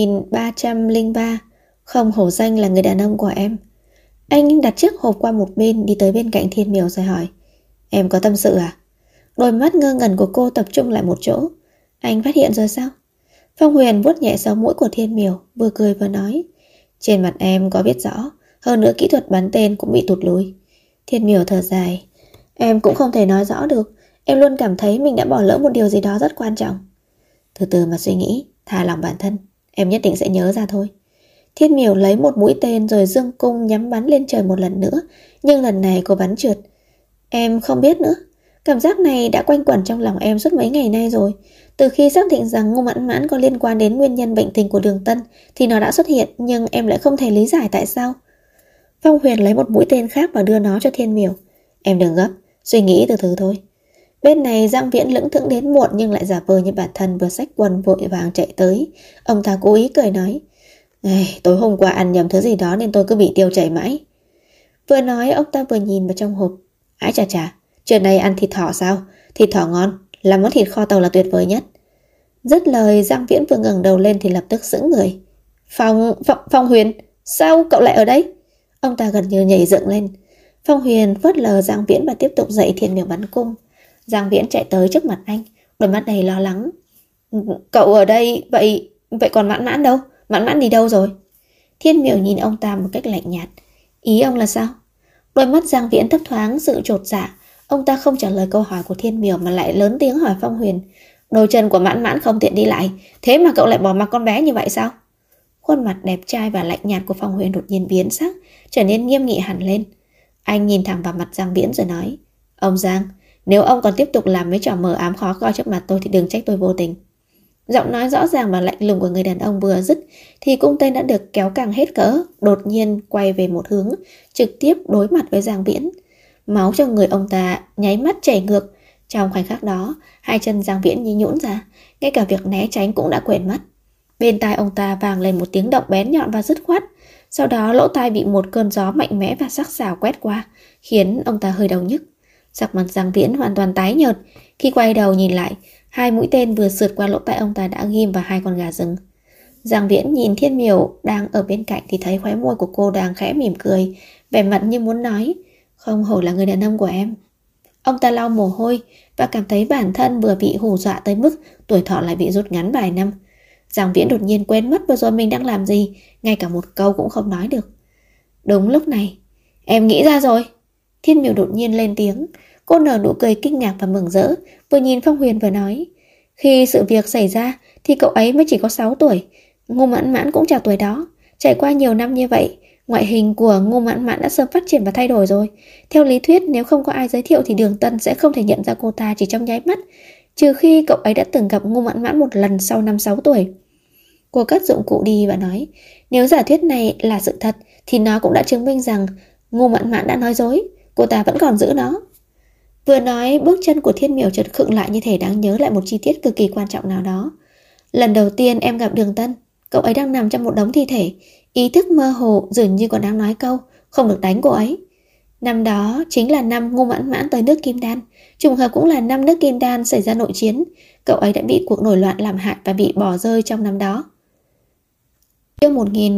1303. Không hổ danh là người đàn ông của em. Anh đặt chiếc hộp qua một bên, đi tới bên cạnh Thiên Miểu rồi hỏi, em có tâm sự à? Đôi mắt ngơ ngẩn của cô tập trung lại một chỗ. Anh phát hiện rồi sao? Phong Huyền vuốt nhẹ sống mũi của Thiên Miểu, vừa cười vừa nói, trên mặt em có viết rõ, hơn nữa kỹ thuật bắn tên cũng bị tụt lùi. Thiên Miểu thở dài, em cũng không thể nói rõ được. Em luôn cảm thấy mình đã bỏ lỡ một điều gì đó rất quan trọng. Từ từ mà suy nghĩ, thả lỏng bản thân, em nhất định sẽ nhớ ra thôi. Thiên Miểu lấy một mũi tên rồi giương cung nhắm bắn lên trời một lần nữa, nhưng lần này cô bắn trượt. Em không biết nữa. Cảm giác này đã quanh quẩn trong lòng em suốt mấy ngày nay rồi. Từ khi xác định rằng Ngu Mãn Mãn có liên quan đến nguyên nhân bệnh tình của Đường Tân thì nó đã xuất hiện, nhưng em lại không thể lý giải tại sao. Phong Huyền lấy một mũi tên khác và đưa nó cho Thiên Miểu. Em đừng gấp, suy nghĩ từ từ thôi. Bên này Giang Viễn lững thững đến muộn nhưng lại giả vờ như bản thân vừa xách quần vội vàng chạy tới. Ông ta cố ý cười nói, tối hôm qua ăn nhầm thứ gì đó nên tôi cứ bị tiêu chảy mãi. Vừa nói ông ta vừa nhìn vào trong hộp. Ái chà chà, trưa nay ăn thịt thỏ sao? Thịt thỏ ngon, làm món thịt kho tàu là tuyệt vời nhất. Dứt lời, Giang Viễn vừa ngẩng đầu lên thì lập tức sững người. Phong Huyền, sao cậu lại ở đây? Ông ta gần như nhảy dựng lên. Phong Huyền phớt lờ Giang Viễn và tiếp tục dạy Thiên Miểu bắn cung. Giang Viễn chạy tới trước mặt anh, đôi mắt đầy lo lắng. Cậu ở đây, vậy còn Mãn Mãn đâu? Mãn Mãn đi đâu rồi? Thiên Miểu nhìn ông ta một cách lạnh nhạt. Ý ông là sao? Đôi mắt Giang Viễn thấp thoáng sự chột dạ. Ông ta không trả lời câu hỏi của Thiên Miểu mà lại lớn tiếng hỏi Phong Huyền. Đôi chân của Mãn Mãn không tiện đi lại, thế mà cậu lại bỏ mặc con bé như vậy sao? Khuôn mặt đẹp trai và lạnh nhạt của Phong Huyền đột nhiên biến sắc, trở nên nghiêm nghị hẳn lên. Anh nhìn thẳng vào mặt Giang Viễn rồi nói, ông Giang, nếu ông còn tiếp tục làm mấy trò mờ ám khó coi trước mặt tôi thì đừng trách tôi vô tình. Giọng nói rõ ràng và lạnh lùng của người đàn ông vừa dứt thì cung tên đã được kéo càng hết cỡ, đột nhiên quay về một hướng, trực tiếp đối mặt với Giang Viễn. Máu trong người ông ta nháy mắt chảy ngược. Trong khoảnh khắc đó, hai chân Giang Viễn như nhũn ra, ngay cả việc né tránh cũng đã quên mất. Bên tai ông ta vang lên một tiếng động bén nhọn và dứt khoát. Sau đó lỗ tai bị một cơn gió mạnh mẽ và sắc sảo quét qua, khiến ông ta hơi đau nhức. Sắc mặt Giang Viễn hoàn toàn tái nhợt. Khi quay đầu nhìn lại, hai mũi tên vừa sượt qua lỗ tai ông ta đã ghim vào hai con gà rừng. Giang Viễn nhìn Thiên Miểu đang ở bên cạnh thì thấy khóe môi của cô đang khẽ mỉm cười, vẻ mặt như muốn nói, không hổ là người đàn ông của em. Ông ta lau mồ hôi và cảm thấy bản thân vừa bị hù dọa tới mức tuổi thọ lại bị rút ngắn vài năm. Giang Viễn đột nhiên quên mất vừa rồi mình đang làm gì, ngay cả một câu cũng không nói được. Đúng lúc này, Em nghĩ ra rồi. Thiên Miểu đột nhiên lên tiếng. Cô nở nụ cười kinh ngạc và mừng rỡ, vừa nhìn Phong Huyền vừa nói. Khi sự việc xảy ra thì cậu ấy mới chỉ có 6 tuổi. Ngô Mãn Mãn cũng chào tuổi đó. Trải qua nhiều năm như vậy, ngoại hình của Ngô Mãn Mãn đã sớm phát triển và thay đổi rồi. Theo lý thuyết, nếu không có ai giới thiệu thì Đường Tân sẽ không thể nhận ra cô ta chỉ trong nháy mắt, trừ khi cậu ấy đã từng gặp Ngô Mãn Mãn một lần sau 5-6 tuổi. Cô cất dụng cụ đi và nói, nếu giả thuyết này là sự thật thì nó cũng đã chứng minh rằng Ngô Mãn Mãn đã nói dối. Cô ta vẫn còn giữ nó. Vừa nói, bước chân của Thiên Miểu chợt khựng lại, như thể đang nhớ lại một chi tiết cực kỳ quan trọng nào đó. Lần đầu tiên em gặp Đường Tân, cậu ấy đang nằm trong một đống thi thể, ý thức mơ hồ, dường như còn đang nói câu không được đánh cô ấy. Năm đó chính là năm Ngô Mãn Mãn tới nước Kim Đan, trùng hợp cũng là năm nước Kim Đan xảy ra nội chiến. Cậu ấy đã bị cuộc nổi loạn làm hại và bị bỏ rơi trong năm đó. Chương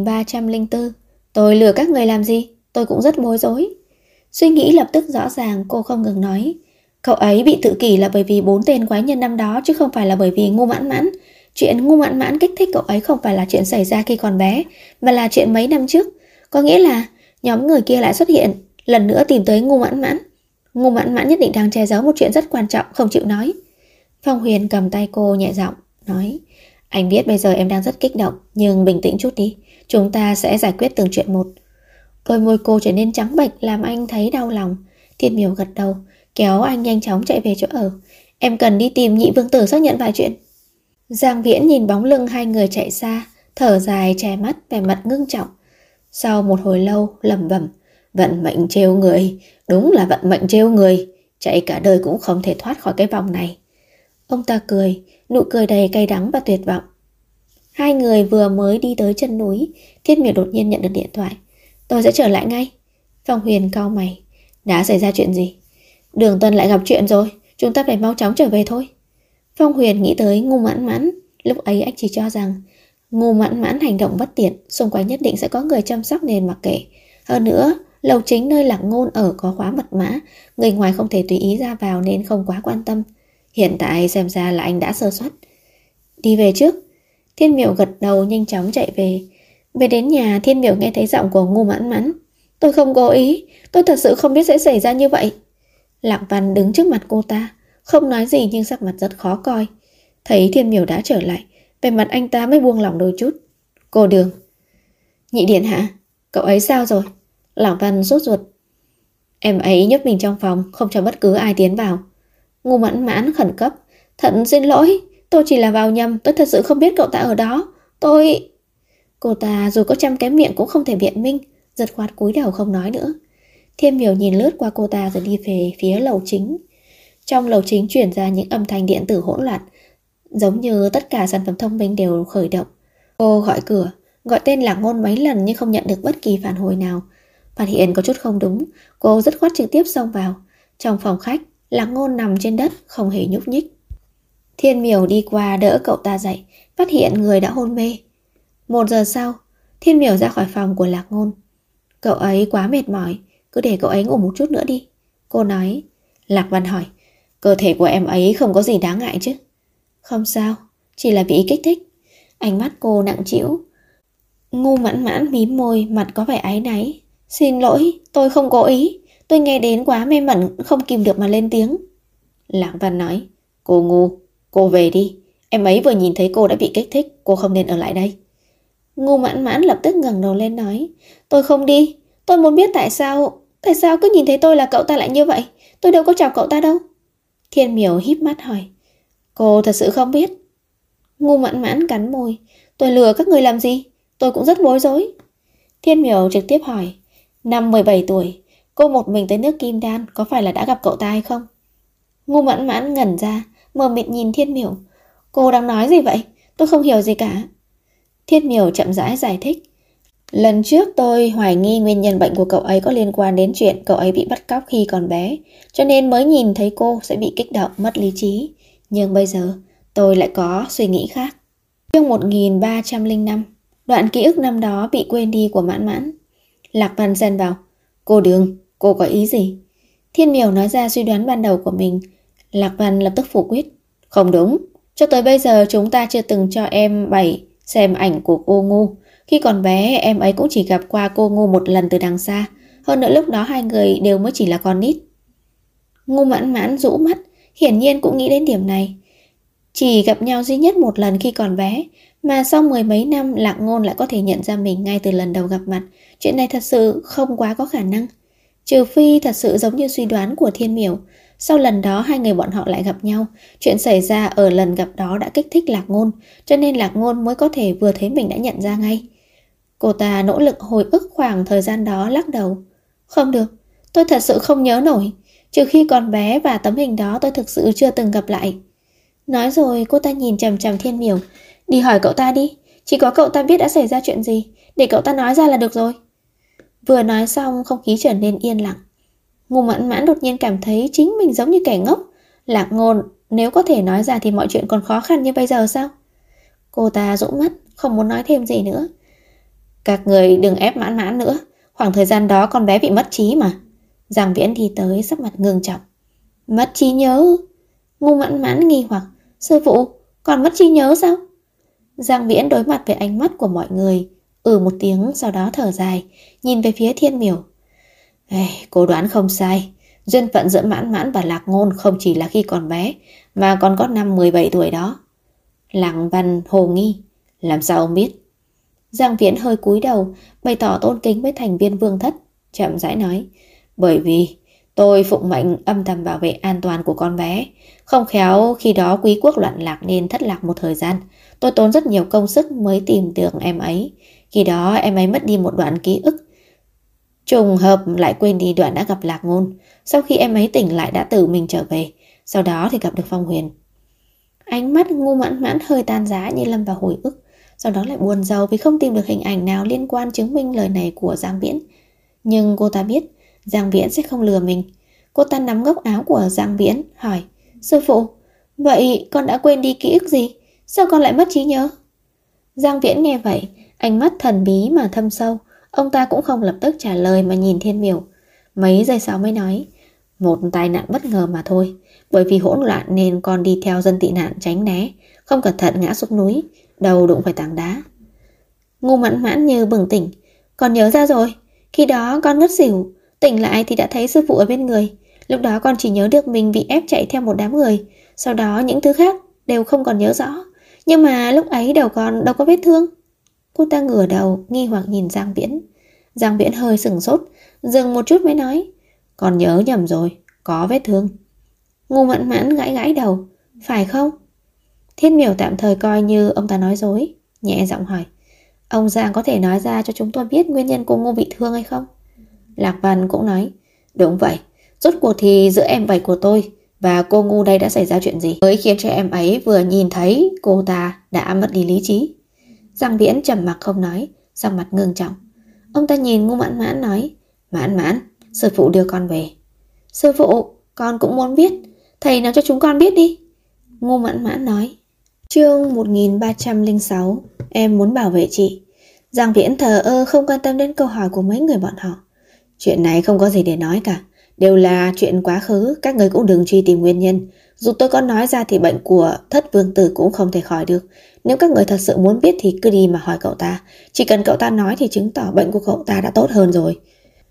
1304. Tôi lừa các người làm gì? Tôi cũng rất bối rối. Suy nghĩ lập tức rõ ràng, cô không ngừng nói. Cậu ấy bị tự kỷ là bởi vì 4 tên quái nhân năm đó, chứ không phải là bởi vì Ngô Mãn Mãn. Chuyện Ngô Mãn Mãn kích thích cậu ấy không phải là chuyện xảy ra khi còn bé, mà là chuyện mấy năm trước. Có nghĩa là nhóm người kia lại xuất hiện, lần nữa tìm tới Ngô Mãn Mãn. Ngô Mãn Mãn nhất định đang che giấu một chuyện rất quan trọng, không chịu nói. Phong Huyền cầm tay cô nhẹ giọng, nói. Anh biết bây giờ em đang rất kích động, nhưng bình tĩnh chút đi. Chúng ta sẽ giải quyết từng chuyện một. Đôi môi cô trở nên trắng bệch làm anh thấy đau lòng. Thiên Miểu gật đầu, kéo anh nhanh chóng chạy về chỗ ở. Em cần đi tìm nhị vương tử xác nhận vài chuyện. Giang Viễn nhìn bóng lưng hai người chạy xa, thở dài che mắt, vẻ mặt ngưng trọng. Sau một hồi lâu lẩm bẩm, vận mệnh trêu người, đúng là vận mệnh trêu người, chạy cả đời cũng không thể thoát khỏi cái vòng này. Ông ta cười, nụ cười đầy cay đắng và tuyệt vọng. Hai người vừa mới đi tới chân núi, Thiên Miểu đột nhiên nhận được điện thoại. Tôi sẽ trở lại ngay. Phong Huyền cau mày. Đã xảy ra chuyện gì? Đường Tân lại gặp chuyện rồi, chúng ta phải mau chóng trở về thôi. Phong Huyền nghĩ tới Ngô Mãn Mãn. Lúc ấy anh chỉ cho rằng Ngô Mãn Mãn hành động bất tiện, xung quanh nhất định sẽ có người chăm sóc nên mặc kệ. Hơn nữa, lầu chính nơi Lạc Ngôn ở có khóa mật mã, người ngoài không thể tùy ý ra vào nên không quá quan tâm. Hiện tại xem ra là anh đã sơ suất. Đi về trước. Thiên Miểu gật đầu nhanh chóng chạy về. Về đến nhà, Thiên Miểu nghe thấy giọng của Ngô Mãn Mãn. Tôi không cố ý, tôi thật sự không biết sẽ xảy ra như vậy. Lạc Văn đứng trước mặt cô ta, không nói gì nhưng sắc mặt rất khó coi. Thấy Thiên Miểu đã trở lại, về mặt anh ta mới buông lỏng đôi chút. Cô Đường. Nhị điện hạ, cậu ấy sao rồi? Lạc Văn sốt ruột. Em ấy nhốt mình trong phòng, không cho bất cứ ai tiến vào. Ngô Mãn Mãn khẩn cấp. Thật xin lỗi, tôi chỉ là vào nhầm, tôi thật sự không biết cậu ta ở đó. Tôi... Cô ta dù có trăm cái miệng cũng không thể biện minh, giật khoát cúi đầu không nói nữa. Thiên Miểu nhìn lướt qua cô ta rồi đi về phía lầu chính. Trong lầu chính chuyển ra những âm thanh điện tử hỗn loạn, giống như tất cả sản phẩm thông minh đều khởi động. Cô gọi cửa, gọi tên Lạc Ngôn mấy lần nhưng không nhận được bất kỳ phản hồi nào. Phát hiện có chút không đúng, cô dứt khoát trực tiếp xông vào. Trong phòng khách, Lạc Ngôn nằm trên đất, không hề nhúc nhích. Thiên Miểu đi qua đỡ cậu ta dậy, phát hiện người đã hôn mê. 1 giờ sau, Thiên Miểu ra khỏi phòng của Lạc Ngôn. Cậu ấy quá mệt mỏi, cứ để cậu ấy ngủ một chút nữa đi. Cô nói. Lạc Văn hỏi, cơ thể của em ấy không có gì đáng ngại chứ? Không sao, chỉ là bị kích thích. Ánh mắt cô nặng trĩu. Ngô Mãn Mãn mím môi, mặt có vẻ áy náy. Xin lỗi, tôi không cố ý. Tôi nghe đến quá mê mẩn, không kìm được mà lên tiếng. Lạc Văn nói, cô ngu, cô về đi. Em ấy vừa nhìn thấy cô đã bị kích thích, cô không nên ở lại đây. Ngô Mãn Mãn lập tức ngẩng đầu lên nói, tôi không đi, tôi muốn biết tại sao cứ nhìn thấy tôi là cậu ta lại như vậy. Tôi đâu có chọc cậu ta đâu. Thiên Miểu híp mắt hỏi, cô thật sự không biết? Ngô Mãn Mãn cắn môi, tôi lừa các người làm gì? Tôi cũng rất bối rối. Thiên Miểu trực tiếp hỏi, năm 17 tuổi, cô một mình tới nước Kim Đan, có phải là đã gặp cậu ta hay không? Ngô Mãn Mãn ngẩn ra, mờ mịt nhìn Thiên Miểu. Cô đang nói gì vậy? Tôi không hiểu gì cả. Thiên Miểu chậm rãi giải thích. Lần trước tôi hoài nghi nguyên nhân bệnh của cậu ấy có liên quan đến chuyện cậu ấy bị bắt cóc khi còn bé, cho nên mới nhìn thấy cô sẽ bị kích động, mất lý trí. Nhưng bây giờ tôi lại có suy nghĩ khác. Chương 1305. Đoạn ký ức năm đó bị quên đi của Mãn Mãn. Lạc Văn xen vào. Cô Đường, cô có ý gì? Thiên Miểu nói ra suy đoán ban đầu của mình. Lạc Văn lập tức phủ quyết. Không đúng, cho tới bây giờ chúng ta chưa từng cho em Bảy xem ảnh của cô ngu. Khi còn bé em ấy cũng chỉ gặp qua cô ngu một lần từ đằng xa. Hơn nữa lúc đó hai người đều mới chỉ là con nít. Ngô Mãn Mãn rũ mắt, hiển nhiên cũng nghĩ đến điểm này. Chỉ gặp nhau duy nhất một lần khi còn bé, mà sau mười mấy năm Lạc Ngôn lại có thể nhận ra mình ngay từ lần đầu gặp mặt. Chuyện này thật sự không quá có khả năng. Trừ phi thật sự giống như suy đoán của Thiên Miểu, sau lần đó hai người bọn họ lại gặp nhau. Chuyện xảy ra ở lần gặp đó đã kích thích Lạc Ngôn, cho nên Lạc Ngôn mới có thể vừa thấy mình đã nhận ra ngay. Cô ta nỗ lực hồi ức khoảng thời gian đó, lắc đầu. Không được, tôi thật sự không nhớ nổi. Trừ khi còn bé và tấm hình đó tôi thực sự chưa từng gặp lại. Nói rồi cô ta nhìn chằm chằm Thiên Miểu. Đi hỏi cậu ta đi, chỉ có cậu ta biết đã xảy ra chuyện gì, để cậu ta nói ra là được rồi. Vừa nói xong không khí trở nên yên lặng. Ngô Mãn Mãn đột nhiên cảm thấy chính mình giống như kẻ ngốc. Lạc Ngôn nếu có thể nói ra thì mọi chuyện còn khó khăn như bây giờ sao? Cô ta rũ mắt, không muốn nói thêm gì nữa. Các người đừng ép Mãn Mãn nữa, khoảng thời gian đó con bé bị mất trí mà. Giang Viễn đi tới, sắc mặt ngưng trọng. Mất trí nhớ? Ngô Mãn Mãn nghi hoặc. Sư phụ, còn mất trí nhớ sao? Giang Viễn đối mặt với ánh mắt của mọi người, một tiếng, sau đó thở dài, nhìn về phía Thiên Miểu. Cô đoán không sai, duyên phận giữa Mãn Mãn và Lạc Ngôn không chỉ là khi còn bé, mà còn có năm 17 tuổi đó. Lăng Văn hồ nghi. Làm sao ông biết? Giang Viễn hơi cúi đầu, bày tỏ tôn kính với thành viên Vương Thất, chậm rãi nói. Bởi vì tôi phụng mệnh âm thầm bảo vệ an toàn của con bé. Không khéo khi đó quý quốc loạn lạc nên thất lạc một thời gian. Tôi tốn rất nhiều công sức mới tìm được em ấy. Khi đó em ấy mất đi một đoạn ký ức. Trùng hợp lại quên đi đoạn đã gặp Lạc Ngôn. Sau khi em ấy tỉnh lại đã tự mình trở về. Sau đó thì gặp được Phong Huyền. Ánh mắt Ngô Mãn Mãn hơi tan rã như lâm vào hồi ức. Sau đó lại buồn rầu vì không tìm được hình ảnh nào liên quan chứng minh lời này của Giang Viễn. Nhưng cô ta biết Giang Viễn sẽ không lừa mình. Cô ta nắm góc áo của Giang Viễn, hỏi. Sư phụ, vậy con đã quên đi ký ức gì? Sao con lại mất trí nhớ? Giang Viễn nghe vậy, ánh mắt thần bí mà thâm sâu. Ông ta cũng không lập tức trả lời mà nhìn Thiên Miểu. Mấy giây sau mới nói. Một tai nạn bất ngờ mà thôi. Bởi vì hỗn loạn nên con đi theo dân tị nạn tránh né. Không cẩn thận ngã xuống núi, đầu đụng phải tảng đá. Ngô Mãn Mãn như bừng tỉnh. Con nhớ ra rồi. Khi đó con ngất xỉu. Tỉnh lại thì đã thấy sư phụ ở bên người. Lúc đó con chỉ nhớ được mình bị ép chạy theo một đám người. Sau đó những thứ khác đều không còn nhớ rõ. Nhưng mà lúc ấy đầu con đâu có vết thương. Cô ta ngửa đầu nghi hoặc nhìn Giang Viễn. Giang Viễn hơi sửng sốt, dừng một chút mới nói. Con nhớ nhầm rồi, có vết thương. Ngô Mãn Mãn gãi gãi đầu. Phải không? Thiên Miểu tạm thời coi như ông ta nói dối, nhẹ giọng hỏi. Ông Giang có thể nói ra cho chúng tôi biết nguyên nhân cô Ngô bị thương hay không? Lạc Văn cũng nói. Đúng vậy, rốt cuộc thì giữa em bảy của tôi và cô Ngô đây đã xảy ra chuyện gì mới khiến cho em ấy vừa nhìn thấy cô ta đã mất đi lý trí? Giang Viễn trầm mặc không nói, sắc mặt ngưng trọng. Ông ta nhìn Ngô Mãn Mãn nói. Mãn Mãn, sư phụ đưa con về. Sư phụ, con cũng muốn biết. Thầy nói cho chúng con biết đi. Ngô Mãn Mãn nói. Chương 1306. Em muốn bảo vệ chị. Giang Viễn thờ ơ không quan tâm đến câu hỏi của mấy người bọn họ. Chuyện này không có gì để nói cả. Đều là chuyện quá khứ, các người cũng đừng truy tìm nguyên nhân. Dù tôi có nói ra thì bệnh của Thất Vương Tử cũng không thể khỏi được. Nếu các người thật sự muốn biết thì cứ đi mà hỏi cậu ta. Chỉ cần cậu ta nói thì chứng tỏ bệnh của cậu ta đã tốt hơn rồi.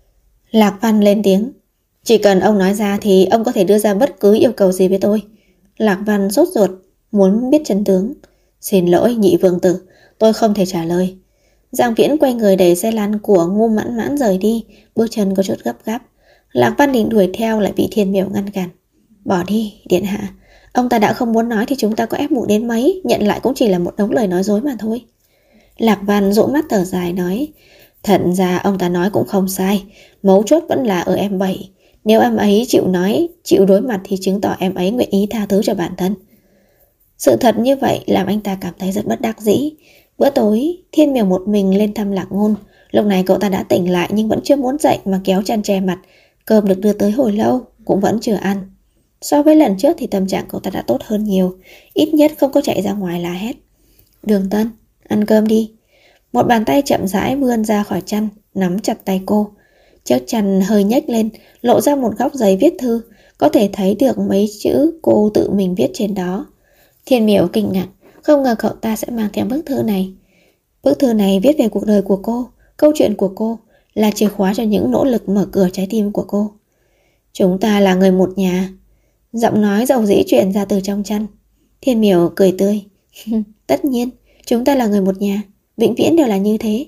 Lạc Văn lên tiếng. Chỉ cần ông nói ra thì ông có thể đưa ra bất cứ yêu cầu gì với tôi. Lạc Văn sốt ruột, muốn biết chân tướng. Xin lỗi nhị vương tử, tôi không thể trả lời. Giang Viễn quay người đẩy xe lăn của Ngô Mãn Mãn rời đi, bước chân có chút gấp gáp. Lạc Văn định đuổi theo lại bị Thiên Miểu ngăn cản. Bỏ đi, điện hạ. Ông ta đã không muốn nói thì chúng ta có ép buộc đến mấy, nhận lại cũng chỉ là một đống lời nói dối mà thôi. Lạc Văn rũ mắt thở dài nói. Thật ra ông ta nói cũng không sai, mấu chốt vẫn là ở em bảy. Nếu em ấy chịu nói, chịu đối mặt thì chứng tỏ em ấy nguyện ý tha thứ cho bản thân. Sự thật như vậy làm anh ta cảm thấy rất bất đắc dĩ. Bữa tối, Thiên Miểu một mình lên thăm Lạc Ngôn. Lúc này cậu ta đã tỉnh lại nhưng vẫn chưa muốn dậy mà kéo chăn che mặt. Cơm được đưa tới hồi lâu, cũng vẫn chưa ăn. So với lần trước thì tâm trạng cậu ta đã tốt hơn nhiều. Ít nhất không có chạy ra ngoài la hét. Đường Tân, ăn cơm đi. Một bàn tay chậm rãi vươn ra khỏi chăn, nắm chặt tay cô. Chiếc chăn hơi nhếch lên, lộ ra một góc giấy viết thư. Có thể thấy được mấy chữ cô tự mình viết trên đó. Thiên Miểu kinh ngạc, không ngờ cậu ta sẽ mang theo bức thư này. Bức thư này viết về cuộc đời của cô, câu chuyện của cô, là chìa khóa cho những nỗ lực mở cửa trái tim của cô. Chúng ta là người một nhà. Giọng nói dầu dĩ truyền ra từ trong chăn. Thiên Miểu cười tươi. Tất nhiên, chúng ta là người một nhà, vĩnh viễn đều là như thế.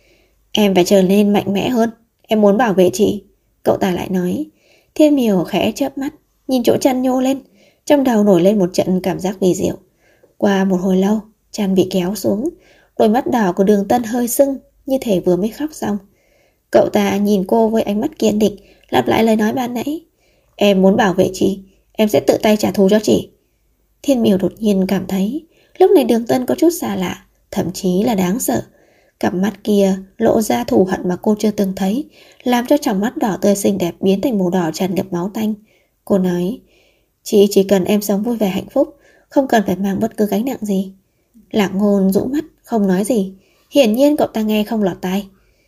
Em phải trở nên mạnh mẽ hơn, em muốn bảo vệ chị, cậu ta lại nói. Thiên Miểu khẽ chớp mắt, nhìn chỗ chăn nhô lên, trong đầu nổi lên một trận cảm giác kỳ diệu. Qua một hồi lâu, chăn bị kéo xuống, đôi mắt đỏ của Đường Tân hơi sưng, như thể vừa mới khóc xong. Cậu ta nhìn cô với ánh mắt kiên định, lặp lại lời nói ban nãy. Em muốn bảo vệ chị, em sẽ tự tay trả thù cho chị. Thiên Miểu đột nhiên cảm thấy lúc này Đường Tân có chút xa lạ, thậm chí là đáng sợ. Cặp mắt kia lộ ra thù hận mà cô chưa từng thấy, làm cho tròng mắt đỏ tươi xinh đẹp biến thành màu đỏ tràn ngập máu tanh. Cô nói, chị chỉ cần em sống vui vẻ hạnh phúc, không cần phải mang bất cứ gánh nặng gì. Lạc Ngôn rũ mắt, không nói gì. Hiển nhiên cậu ta nghe không lọt tai.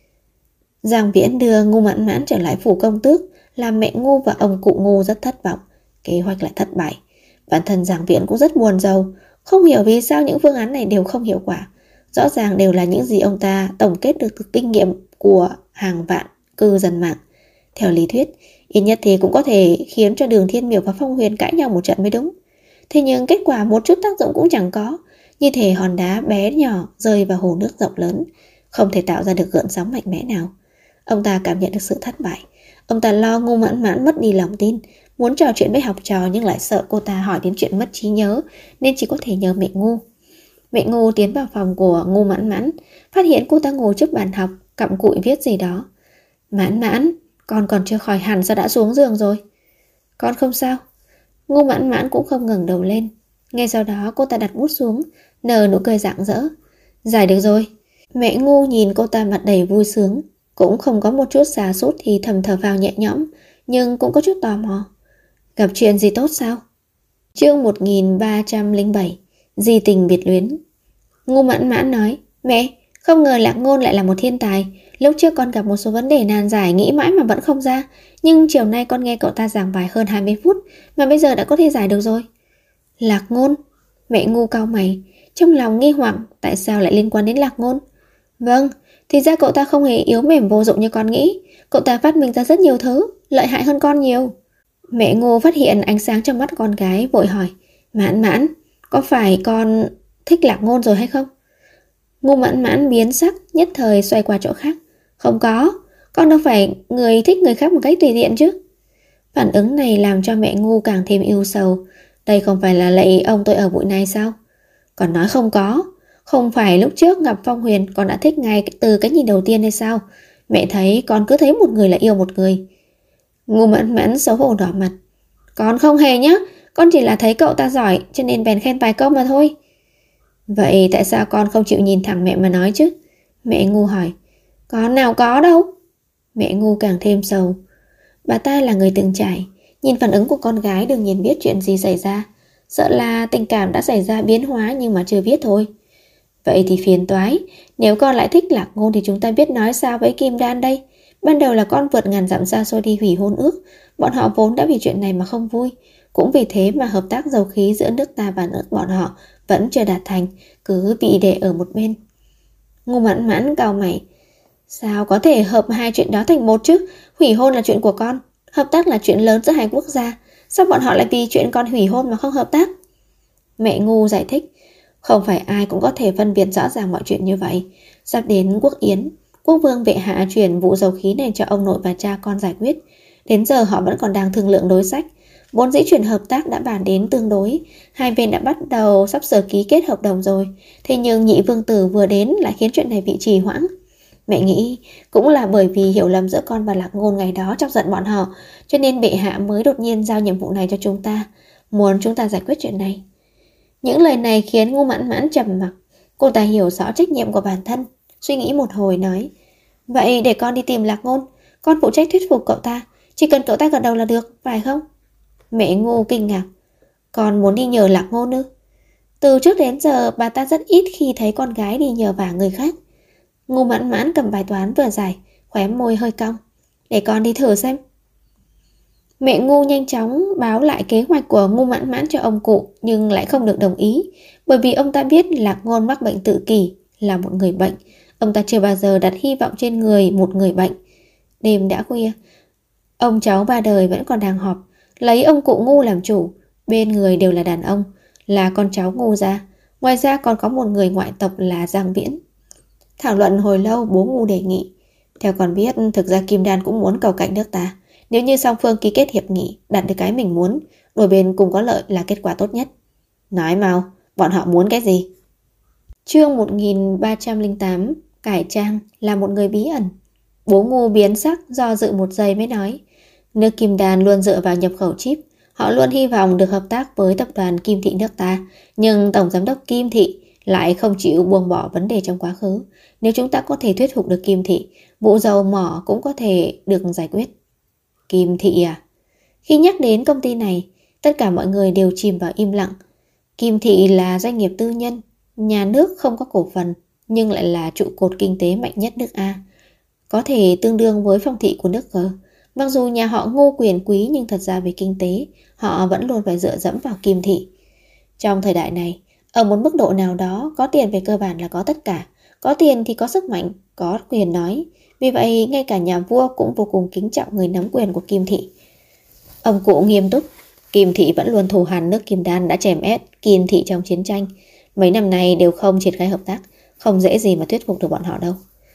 Giang Viễn đưa Ngô Mãn Mãn trở lại phủ công tước, làm mẹ Ngô và ông cụ Ngô rất thất vọng. Kế hoạch lại thất bại. Bản thân Giang Viễn cũng rất buồn rầu, không hiểu vì sao những phương án này đều không hiệu quả. Rõ ràng đều là những gì ông ta tổng kết được từ kinh nghiệm của hàng vạn cư dân mạng. Theo lý thuyết, ít nhất thì cũng có thể khiến cho Đường Thiên Miểu và Phong Huyền cãi nhau một trận mới đúng. Thế nhưng kết quả một chút tác dụng cũng chẳng có, như thể hòn đá bé nhỏ rơi vào hồ nước rộng lớn, không thể tạo ra được gợn sóng mạnh mẽ nào. Ông ta cảm nhận được sự thất bại. Ông ta lo Ngô Mãn Mãn mất đi lòng tin, muốn trò chuyện với học trò nhưng lại sợ cô ta hỏi đến chuyện mất trí nhớ, nên chỉ có thể nhờ mẹ Ngô. Mẹ Ngô tiến vào phòng của Ngô Mãn Mãn, phát hiện cô ta ngồi trước bàn học, cặm cụi viết gì đó. Mãn Mãn, con còn chưa khỏi hẳn sao đã xuống giường rồi? Con không sao. Ngô Mãn Mãn cũng không ngẩng đầu lên. Ngay sau đó cô ta đặt bút xuống, nở nụ cười rạng rỡ. Giải được rồi. Mẹ Ngô nhìn cô ta mặt đầy vui sướng, cũng không có một chút sa sút thì thầm thở vào nhẹ nhõm, nhưng cũng có chút tò mò. Gặp chuyện gì tốt sao? Chương 1307, Di tình biệt luyến. Ngô Mãn Mãn nói, mẹ, không ngờ Lạc Ngôn lại là một thiên tài. Lúc trước con gặp một số vấn đề nan giải nghĩ mãi mà vẫn không ra, nhưng chiều nay con nghe cậu ta giảng bài hơn 20 phút mà bây giờ đã có thể giải được rồi. Lạc Ngôn? Mẹ Ngô cau mày, trong lòng nghi hoặc tại sao lại liên quan đến Lạc Ngôn. Vâng, thì ra cậu ta không hề yếu mềm vô dụng như con nghĩ. Cậu ta phát minh ra rất nhiều thứ, lợi hại hơn con nhiều. Mẹ Ngô phát hiện ánh sáng trong mắt con gái, vội hỏi, Mãn Mãn, có phải con thích Lạc Ngôn rồi hay không? Ngô Mãn Mãn biến sắc, nhất thời xoay qua chỗ khác. Không có, con đâu phải người thích người khác một cách tùy tiện chứ. Phản ứng này làm cho mẹ Ngô càng thêm ưu sầu. Đây không phải là lạy ông tôi ở bụi này sao? Còn nói không có. Không phải lúc trước gặp Phong Huyền con đã thích ngay từ cái nhìn đầu tiên hay sao? Mẹ thấy con cứ thấy một người là yêu một người. Ngô Mãn Mãn xấu hổ đỏ mặt. Con không hề nhá, con chỉ là thấy cậu ta giỏi cho nên bèn khen vài câu mà thôi. Vậy tại sao con không chịu nhìn thẳng mẹ mà nói chứ? Mẹ Ngô hỏi. Con nào có đâu. Mẹ Ngô càng thêm sầu. Bà ta là người từng trải, nhìn phản ứng của con gái đương nhiên biết chuyện gì xảy ra. Sợ là tình cảm đã xảy ra biến hóa nhưng mà chưa biết thôi. Vậy thì phiền toái. Nếu con lại thích Lạc Ngôn thì chúng ta biết nói sao với Kim Đan đây? Ban đầu là con vượt ngàn dặm xa xôi đi hủy hôn ước. Bọn họ vốn đã vì chuyện này mà không vui. Cũng vì thế mà hợp tác dầu khí giữa nước ta và nước bọn họ vẫn chưa đạt thành, cứ bị để ở một bên. Ngô Mãn Mãn cau mày. Sao có thể hợp hai chuyện đó thành một chứ? Hủy hôn là chuyện của con, hợp tác là chuyện lớn giữa hai quốc gia. Sao bọn họ lại vì chuyện con hủy hôn mà không hợp tác? Mẹ Ngô giải thích. Không phải ai cũng có thể phân biệt rõ ràng mọi chuyện như vậy. Sắp đến quốc yến, quốc vương bệ hạ chuyển vụ dầu khí này cho ông nội và cha con giải quyết. Đến giờ họ vẫn còn đang thương lượng đối sách. Vốn dĩ chuyện hợp tác đã bàn đến tương đối, hai bên đã bắt đầu sắp sửa ký kết hợp đồng rồi. Thế nhưng nhị vương tử vừa đến lại khiến chuyện này bị trì hoãn. Mẹ nghĩ cũng là bởi vì hiểu lầm giữa con và Lạc Ngôn ngày đó chọc giận bọn họ, cho nên bệ hạ mới đột nhiên giao nhiệm vụ này cho chúng ta, muốn chúng ta giải quyết chuyện này. Những lời này khiến Ngô Mãn Mãn trầm mặc. Cô ta hiểu rõ trách nhiệm của bản thân, suy nghĩ một hồi nói, vậy để con đi tìm Lạc Ngôn, con phụ trách thuyết phục cậu ta, chỉ cần cậu ta gật đầu là được, phải không? Mẹ Ngô kinh ngạc. Con muốn đi nhờ Lạc Ngôn ư? Từ trước đến giờ bà ta rất ít khi thấy con gái đi nhờ vả người khác. Ngô Mãn Mãn cầm bài toán vừa giải, khóe môi hơi cong. Để con đi thử xem. Mẹ Ngô nhanh chóng báo lại kế hoạch của Ngô Mãn Mãn cho ông cụ, nhưng lại không được đồng ý, bởi vì ông ta biết Lạc Ngôn mắc bệnh tự kỷ, là một người bệnh. Ông ta chưa bao giờ đặt hy vọng trên người một người bệnh. Đêm đã khuya, ông cháu ba đời vẫn còn đang họp, lấy ông cụ Ngu làm chủ. Bên người đều là đàn ông, là con cháu Ngu gia. Ngoài ra còn có một người ngoại tộc là Giang Viễn. Thảo luận hồi lâu, bố Ngu đề nghị: theo con biết, thực ra Kim Đan cũng muốn cầu cạnh nước ta. Nếu như song phương ký kết hiệp nghị, đạt được cái mình muốn, đôi bên cùng có lợi là kết quả tốt nhất. Nói mau, bọn họ muốn cái gì? Chương 1308. Cải trang là một người bí ẩn. Bố Ngu biến sắc, do dự một giây mới nói: nước Kim Đan luôn dựa vào nhập khẩu chip. Họ luôn hy vọng được hợp tác với tập đoàn Kim Thị nước ta, nhưng Tổng Giám đốc Kim Thị lại không chịu buông bỏ vấn đề trong quá khứ. Nếu chúng ta có thể thuyết phục được Kim Thị, vụ dầu mỏ cũng có thể được giải quyết. Kim Thị à? Khi nhắc đến công ty này, tất cả mọi người đều chìm vào im lặng. Kim Thị là doanh nghiệp tư nhân, nhà nước không có cổ phần, nhưng lại là trụ cột kinh tế mạnh nhất nước A, có thể tương đương với Phong Thị của nước G. Mặc dù nhà họ Ngô quyền quý, nhưng thật ra về kinh tế, họ vẫn luôn phải dựa dẫm vào Kim Thị. Trong thời đại này, ở một mức độ nào đó, có tiền về cơ bản là có tất cả. Có tiền thì có sức mạnh, có quyền nói. Vì vậy, ngay cả nhà vua cũng vô cùng kính trọng người nắm quyền của Kim Thị. Ông cụ nghiêm túc: Kim Thị vẫn luôn thù hằn nước Kim Đan, đã chèn ép Kim Thị trong chiến tranh. Mấy năm nay đều không triển khai hợp tác, không dễ gì mà thuyết phục được bọn họ đâu.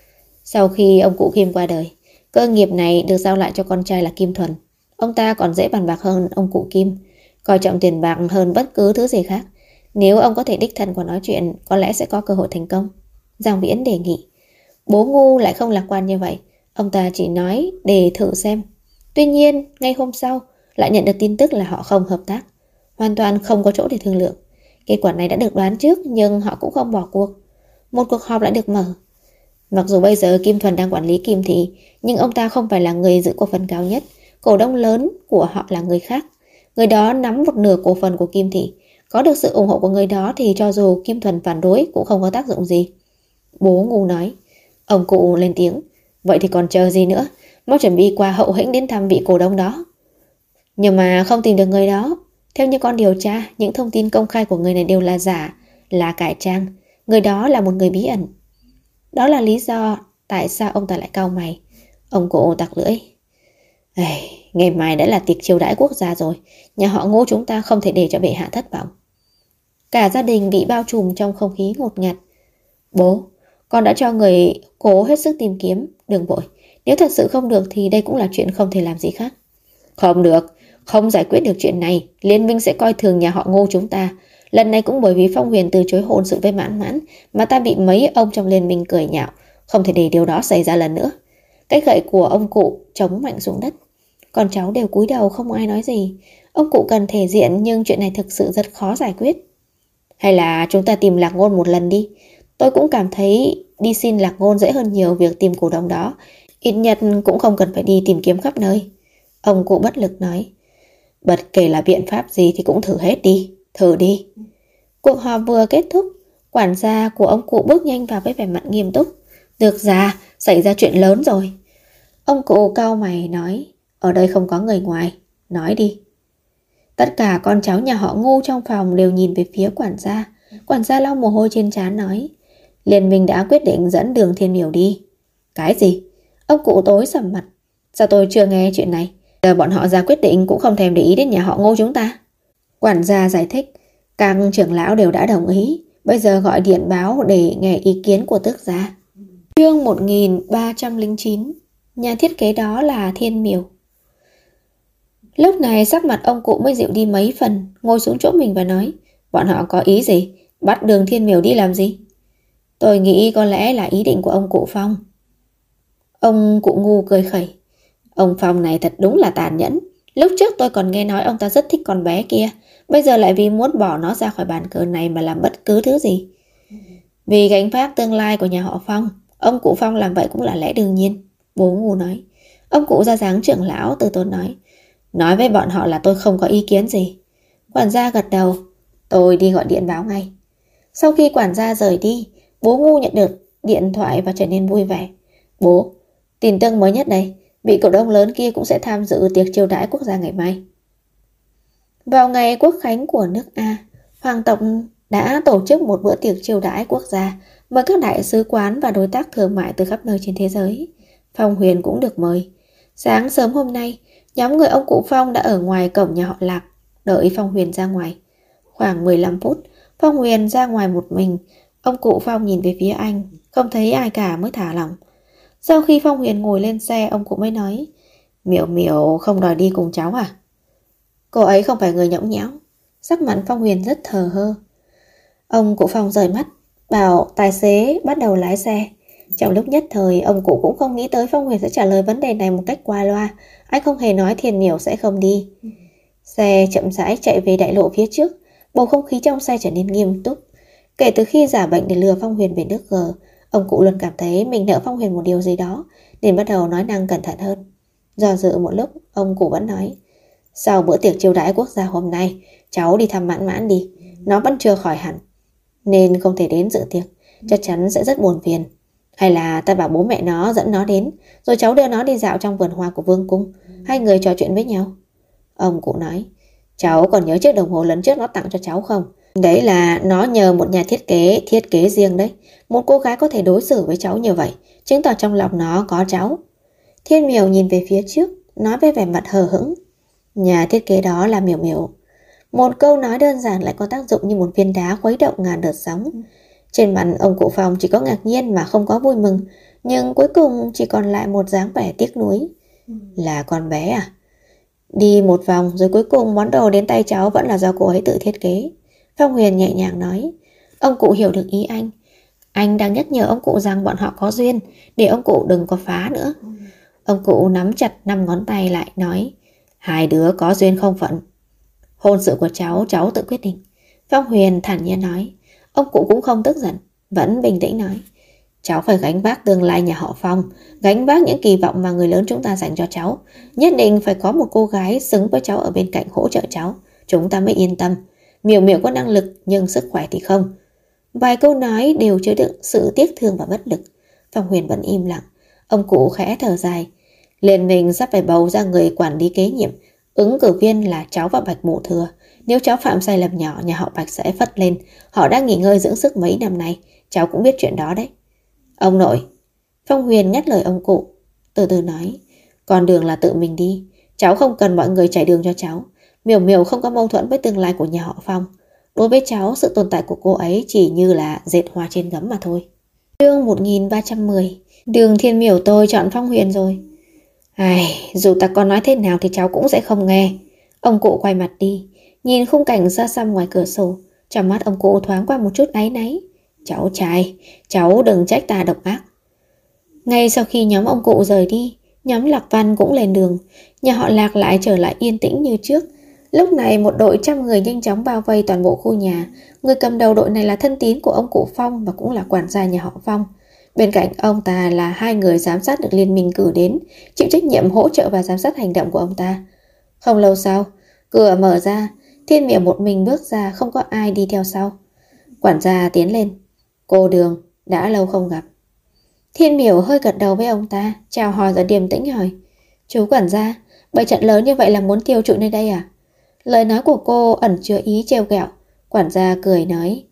Sau khi ông cụ Kim qua đời, cơ nghiệp này được giao lại cho con trai là Kim Thuần. Ông ta còn dễ bàn bạc hơn ông cụ Kim, coi trọng tiền bạc hơn bất cứ thứ gì khác. Nếu ông có thể đích thân qua nói chuyện, có lẽ sẽ có cơ hội thành công. Giang Viễn đề nghị. Bố Ngu lại không lạc quan như vậy. Ông ta chỉ nói để thử xem. Tuy nhiên, ngay hôm sau lại nhận được tin tức là họ không hợp tác, hoàn toàn không có chỗ để thương lượng. Kết quả này đã được đoán trước, nhưng họ cũng không bỏ cuộc. Một cuộc họp lại được mở. Mặc dù bây giờ Kim Thuần đang quản lý Kim Thị, nhưng ông ta không phải là người giữ cổ phần cao nhất. Cổ đông lớn của họ là người khác. Người đó nắm một nửa cổ phần của Kim Thị. Có được sự ủng hộ của người đó thì cho dù Kim Thuần phản đối cũng không có tác dụng gì. Bố Ngu nói. Ông cụ lên tiếng. Vậy thì còn chờ gì nữa? Mau chuẩn bị qua Hậu Hĩnh đến thăm vị cổ đông đó. Nhưng mà không tìm được người đó. Theo như con điều tra, những thông tin công khai của người này đều là giả, là cải trang. Người đó là một người bí ẩn. Đó là lý do tại sao ông ta lại cau mày. Ông cụ tặc lưỡi. Ngày mai đã là tiệc chiêu đãi quốc gia rồi. Nhà họ Ngô chúng ta không thể để cho bệ hạ thất vọng. Cả gia đình bị bao trùm trong không khí ngột ngạt. Bố, con đã cho người cố hết sức tìm kiếm, đừng vội. Nếu thật sự không được thì đây cũng là chuyện không thể làm gì khác. Không được, không giải quyết được chuyện này, liên minh sẽ coi thường nhà họ Ngô chúng ta. Lần này cũng bởi vì Phong Huyền từ chối hôn sự với Mãn Mãn mà ta bị mấy ông trong liên minh cười nhạo. Không thể để điều đó xảy ra lần nữa. Cái gậy của ông cụ chống mạnh xuống đất. Con cháu đều cúi đầu không ai nói gì. Ông cụ cần thể diện, nhưng chuyện này thực sự rất khó giải quyết. Hay là chúng ta tìm Lạc Ngôn một lần đi. Tôi cũng cảm thấy đi xin Lạc Ngôn dễ hơn nhiều việc tìm cổ đông đó. Ít nhất cũng không cần phải đi tìm kiếm khắp nơi. Ông cụ bất lực nói. Bất kể là biện pháp gì thì cũng thử hết đi. Thử đi. Cuộc họp vừa kết thúc, quản gia của ông cụ bước nhanh vào với vẻ mặt nghiêm túc. Được ra, xảy ra chuyện lớn rồi. Ông cụ cau mày nói. Ở đây không có người ngoài. Nói đi. Tất cả con cháu nhà họ Ngu trong phòng đều nhìn về phía quản gia. Quản gia lau mồ hôi trên trán nói. Liên minh đã quyết định dẫn Đường Thiên Miểu đi. Cái gì? Ông cụ tối sầm mặt. Sao tôi chưa nghe chuyện này? Giờ bọn họ ra quyết định cũng không thèm để ý đến nhà họ Ngô chúng ta. Quản gia giải thích. Các trưởng lão đều đã đồng ý. Bây giờ gọi điện báo để nghe ý kiến của tước gia. Chương 1309. Nhà thiết kế đó là Thiên Miểu. Lúc này sắc mặt ông cụ mới dịu đi mấy phần, ngồi xuống chỗ mình và nói. Bọn họ có ý gì? Bắt Đường Thiên Miểu đi làm gì? Tôi nghĩ có lẽ là ý định của ông cụ Phong. Ông cụ Ngu cười khẩy. Ông Phong này thật đúng là tàn nhẫn. Lúc trước tôi còn nghe nói ông ta rất thích con bé kia. Bây giờ lại vì muốn bỏ nó ra khỏi bàn cờ này mà làm bất cứ thứ gì. Vì gánh vác tương lai của nhà họ Phong, ông cụ Phong làm vậy cũng là lẽ đương nhiên. Bố Ngu nói. Ông cụ ra dáng trưởng lão từ tốn nói. Nói với bọn họ là tôi không có ý kiến gì. Quản gia gật đầu. Tôi đi gọi điện báo ngay. Sau khi quản gia rời đi, bố Ngu nhận được điện thoại và trở nên vui vẻ. Bố, tin tức mới nhất đây. Vị cổ đông lớn kia cũng sẽ tham dự tiệc chiêu đãi quốc gia ngày mai. Vào ngày quốc khánh của nước A, Hoàng tộc đã tổ chức một bữa tiệc chiêu đãi quốc gia, mời các đại sứ quán và đối tác thương mại từ khắp nơi trên thế giới. Phong Huyền cũng được mời. Sáng sớm hôm nay, nhóm người ông cụ Phong đã ở ngoài cổng nhà họ Lạc, đợi Phong Huyền ra ngoài. Khoảng 15 phút, Phong Huyền ra ngoài một mình. Ông cụ Phong nhìn về phía anh, không thấy ai cả mới thả lỏng. Sau khi Phong Huyền ngồi lên xe, ông cụ mới nói, Miểu Miểu không đòi đi cùng cháu à? Cô ấy không phải người nhõng nhẽo. Sắc mặt Phong Huyền rất thờ hơ. Ông cụ Phong rời mắt, bảo tài xế bắt đầu lái xe. Trong lúc nhất thời, ông cụ cũng không nghĩ tới Phong Huyền sẽ trả lời vấn đề này một cách qua loa. Anh không hề nói Thiên Miểu sẽ không đi. Xe chậm rãi chạy về đại lộ phía trước. Bầu không khí trong xe trở nên nghiêm túc. Kể từ khi giả bệnh để lừa Phong Huyền về nước G, ông cụ luôn cảm thấy mình nợ Phong Huyền một điều gì đó, nên bắt đầu nói năng cẩn thận hơn. Do dự một lúc, ông cụ vẫn nói, sau bữa tiệc chiêu đãi quốc gia hôm nay, cháu đi thăm Mãn Mãn đi. Nó vẫn chưa khỏi hẳn, nên không thể đến dự tiệc, chắc chắn sẽ rất buồn phiền. Hay là ta bảo bố mẹ nó dẫn nó đến, rồi cháu đưa nó đi dạo trong vườn hoa của vương cung, hai người trò chuyện với nhau. Ông cụ nói, cháu còn nhớ chiếc đồng hồ lần trước nó tặng cho cháu không? Đấy là nó nhờ một nhà thiết kế riêng đấy. Một cô gái có thể đối xử với cháu như vậy, chứng tỏ trong lòng nó có cháu. Thiên Miểu nhìn về phía trước, nói với vẻ mặt hờ hững, nhà thiết kế đó là Miểu Miểu. Một câu nói đơn giản lại có tác dụng như một viên đá khuấy động ngàn đợt sóng. Trên mặt ông cụ Phong chỉ có ngạc nhiên mà không có vui mừng, nhưng cuối cùng chỉ còn lại một dáng vẻ tiếc nuối. Là con bé à? Đi một vòng rồi cuối cùng món đồ đến tay cháu vẫn là do cô ấy tự thiết kế. Phong Huyền nhẹ nhàng nói. Ông cụ hiểu được ý anh. Anh đang nhắc nhở ông cụ rằng bọn họ có duyên, để ông cụ đừng có phá nữa. Ông cụ nắm chặt 5 ngón tay lại nói, hai đứa có duyên không phận. Hôn sự của cháu tự quyết định. Phong Huyền thản nhiên nói. Ông cụ cũng không tức giận, vẫn bình tĩnh nói, cháu phải gánh vác tương lai nhà họ Phong, gánh vác những kỳ vọng mà người lớn chúng ta dành cho cháu. Nhất định phải có một cô gái xứng với cháu ở bên cạnh hỗ trợ cháu, chúng ta mới yên tâm. Miểu Miểu có năng lực nhưng sức khỏe thì không. Vài câu nói đều chứa đựng sự tiếc thương và bất lực. Phong Huyền vẫn im lặng. Ông cụ khẽ thở dài. Liên minh sắp phải bầu ra người quản lý kế nhiệm. Ứng cử viên là cháu và Bạch Mộ Thừa. Nếu cháu phạm sai lầm nhỏ, nhà họ Bạch sẽ phất lên. Họ đã nghỉ ngơi dưỡng sức mấy năm nay, cháu cũng biết chuyện đó đấy. Ông nội. Phong Huyền ngắt lời ông cụ, từ từ nói, con đường là tự mình đi. Cháu không cần mọi người trải đường cho cháu. Miểu Miểu không có mâu thuẫn với tương lai của nhà họ Phong. Đối với cháu, sự tồn tại của cô ấy chỉ như là dệt hoa trên gấm mà thôi. Chương 1310. Đường Thiên Miểu tôi chọn Phong Huyền rồi. Dù ta có nói thế nào thì cháu cũng sẽ không nghe. Ông cụ quay mặt đi, nhìn khung cảnh xa xăm ngoài cửa sổ. Trong mắt ông cụ thoáng qua một chút áy náy. Cháu trai, cháu đừng trách ta độc ác. Ngay sau khi nhóm ông cụ rời đi, nhóm Lạc Văn cũng lên đường. Nhà họ Lạc lại trở lại yên tĩnh như trước. Lúc này một đội 100 người nhanh chóng bao vây toàn bộ khu nhà. Người cầm đầu đội này là thân tín của ông cụ Phong và cũng là quản gia nhà họ Phong. Bên cạnh ông ta là 2 người giám sát được liên minh cử đến, chịu trách nhiệm hỗ trợ và giám sát hành động của ông ta. Không lâu sau, cửa mở ra, Thiên Miểu một mình bước ra, không có ai đi theo sau. Quản gia tiến lên. Cô Đường, đã lâu không gặp. Thiên Miểu hơi gật đầu với ông ta, chào hỏi rồi điềm tĩnh hỏi, chú quản gia, bày trận lớn như vậy là muốn tiêu trụ nơi đây à? Lời nói của cô ẩn chứa ý trêu ghẹo. Quản gia cười nói,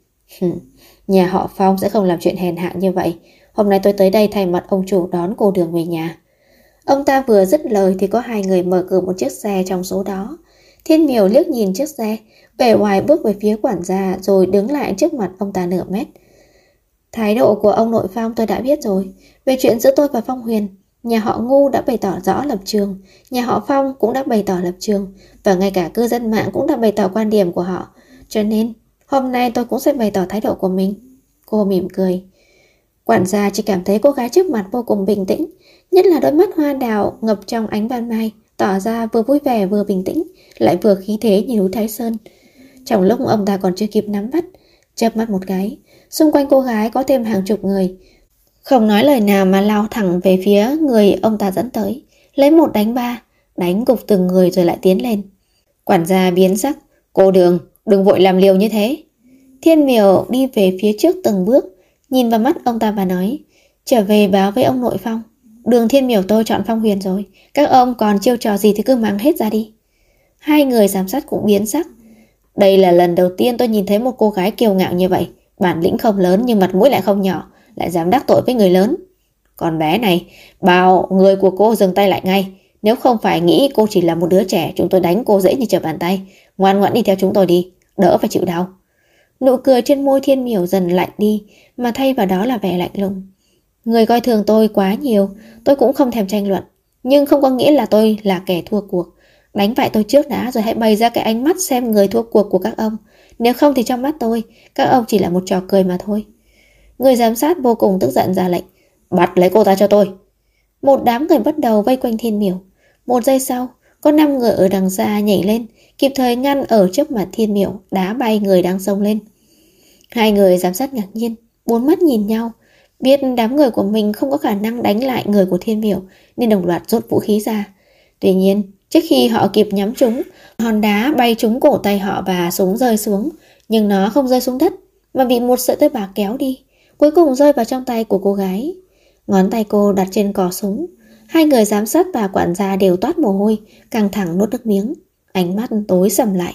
nhà họ Phong sẽ không làm chuyện hèn hạ như vậy. Hôm nay tôi tới đây thay mặt ông chủ đón cô Đường về nhà. Ông ta vừa dứt lời thì có 2 người mở cửa một chiếc xe trong số đó. Thiên Miểu liếc nhìn chiếc xe, vẻ ngoài bước về phía quản gia rồi đứng lại trước mặt ông ta nửa mét. Thái độ của ông nội Phong tôi đã biết rồi. Về chuyện giữa tôi và Phong Huyền, nhà họ Ngu đã bày tỏ rõ lập trường, nhà họ Phong cũng đã bày tỏ lập trường, và ngay cả cư dân mạng cũng đã bày tỏ quan điểm của họ. Cho nên hôm nay tôi cũng sẽ bày tỏ thái độ của mình. Cô mỉm cười. Quản gia chỉ cảm thấy cô gái trước mặt vô cùng bình tĩnh, nhất là đôi mắt hoa đào ngập trong ánh ban mai, tỏ ra vừa vui vẻ vừa bình tĩnh, lại vừa khí thế như núi Thái Sơn. Trong lúc ông ta còn chưa kịp nắm bắt, chớp mắt một cái, xung quanh cô gái có thêm hàng chục người, không nói lời nào mà lao thẳng về phía người ông ta dẫn tới, lấy 1 đánh 3, đánh gục từng người rồi lại tiến lên. Quản gia biến sắc. Cô Đường, đừng vội làm liều như thế. Thiên Miểu đi về phía trước từng bước, nhìn vào mắt ông ta và nói, trở về báo với ông nội Phong, Đường Thiên Miểu tôi chọn Phong Huyền rồi, các ông còn chiêu trò gì thì cứ mang hết ra đi. 2 người giám sát cũng biến sắc. Đây là lần đầu tiên tôi nhìn thấy một cô gái kiêu ngạo như vậy, bản lĩnh không lớn nhưng mặt mũi lại không nhỏ, lại dám đắc tội với người lớn. Con bé này, bảo người của cô dừng tay lại ngay, Nếu không phải nghĩ cô chỉ là một đứa trẻ, chúng tôi đánh cô dễ như trở bàn tay. Ngoan ngoãn đi theo chúng tôi đi, đỡ phải chịu đau. Nụ cười trên môi Thiên Miểu dần lạnh đi, mà thay vào đó là vẻ lạnh lùng. Người coi thường tôi quá nhiều, tôi cũng không thèm tranh luận, nhưng không có nghĩa là tôi là kẻ thua cuộc. Đánh bại tôi trước đã, rồi hãy bày ra cái ánh mắt xem người thua cuộc của các ông. Nếu không thì trong mắt tôi, các ông chỉ là một trò cười mà thôi. Người giám sát vô cùng tức giận ra lệnh, bắt lấy cô ta cho tôi. Một đám người bắt đầu vây quanh Thiên Miểu. Một giây sau, có 5 người ở đằng xa nhảy lên, kịp thời ngăn ở trước mặt Thiên Miểu, đá bay người đang xông lên. Hai người giám sát ngạc nhiên, bốn mắt nhìn nhau, biết đám người của mình không có khả năng đánh lại người của Thiên Miểu, nên đồng loạt rút vũ khí ra. Tuy nhiên, trước khi họ kịp nhắm trúng, hòn đá bay trúng cổ tay họ và súng rơi xuống, nhưng nó không rơi xuống đất, mà bị một sợi tơ bạc kéo đi, cuối cùng rơi vào trong tay của cô gái. Ngón tay cô đặt trên cò súng. Hai người giám sát và quản gia đều toát mồ hôi, căng thẳng nuốt nước miếng, ánh mắt tối sầm lại.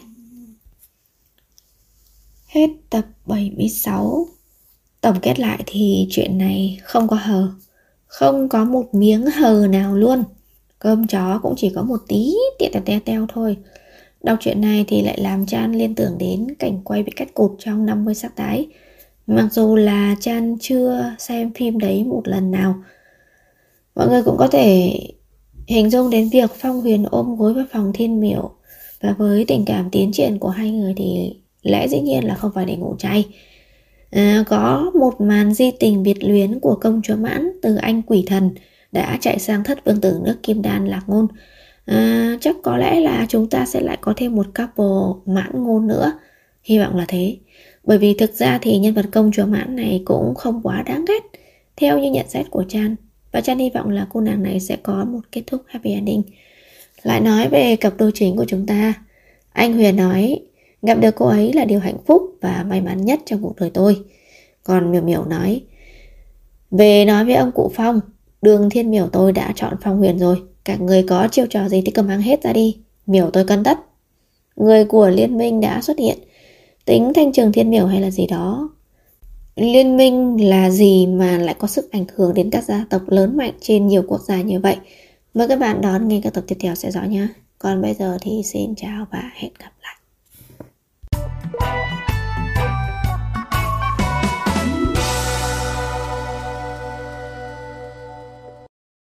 Hết tập 76. Tổng kết lại thì chuyện này không có hờ, không có một miếng hờ nào luôn. Cơm chó cũng chỉ có một tí tẹo teo thôi. Đọc chuyện này thì lại làm Chan liên tưởng đến cảnh quay bị cắt cụt trong 50 sắc tái. Mặc dù là Chan chưa xem phim đấy một lần nào. Mọi người cũng có thể hình dung đến việc Phong Huyền ôm gối vào phòng Thiên Miểu, và với tình cảm tiến triển của hai người thì lẽ dĩ nhiên là không phải để ngủ chay. Có một màn di tình biệt luyến của công chúa Mãn từ anh quỷ thần đã chạy sang thất vương tử nước Kim Đan Lạc Ngôn. Chắc có lẽ là chúng ta sẽ lại có thêm một couple Mãn Ngôn nữa. Hy vọng là thế. Bởi vì thực ra thì nhân vật công chúa Mãn này cũng không quá đáng ghét theo như nhận xét của Chan. Và Chan hy vọng là cô nàng này sẽ có một kết thúc happy ending. Lại nói về cặp đôi chính của chúng ta. Anh Huyền nói gặp được cô ấy là điều hạnh phúc và may mắn nhất trong cuộc đời tôi. Còn Miểu Miểu nói về nói với ông cụ Phong, đường Thiên Miểu tôi đã chọn Phong Huyền rồi. Các người có chiêu trò gì thì cầm mang hết ra đi, Miểu tôi cân tất. Người của liên minh đã xuất hiện, tính thanh trừng Thiên Miểu hay là gì đó. Liên minh là gì mà lại có sức ảnh hưởng đến các gia tộc lớn mạnh trên nhiều quốc gia như vậy? Mời các bạn đón nghe các tập tiếp theo sẽ rõ nhé. Còn bây giờ thì xin chào và hẹn gặp lại.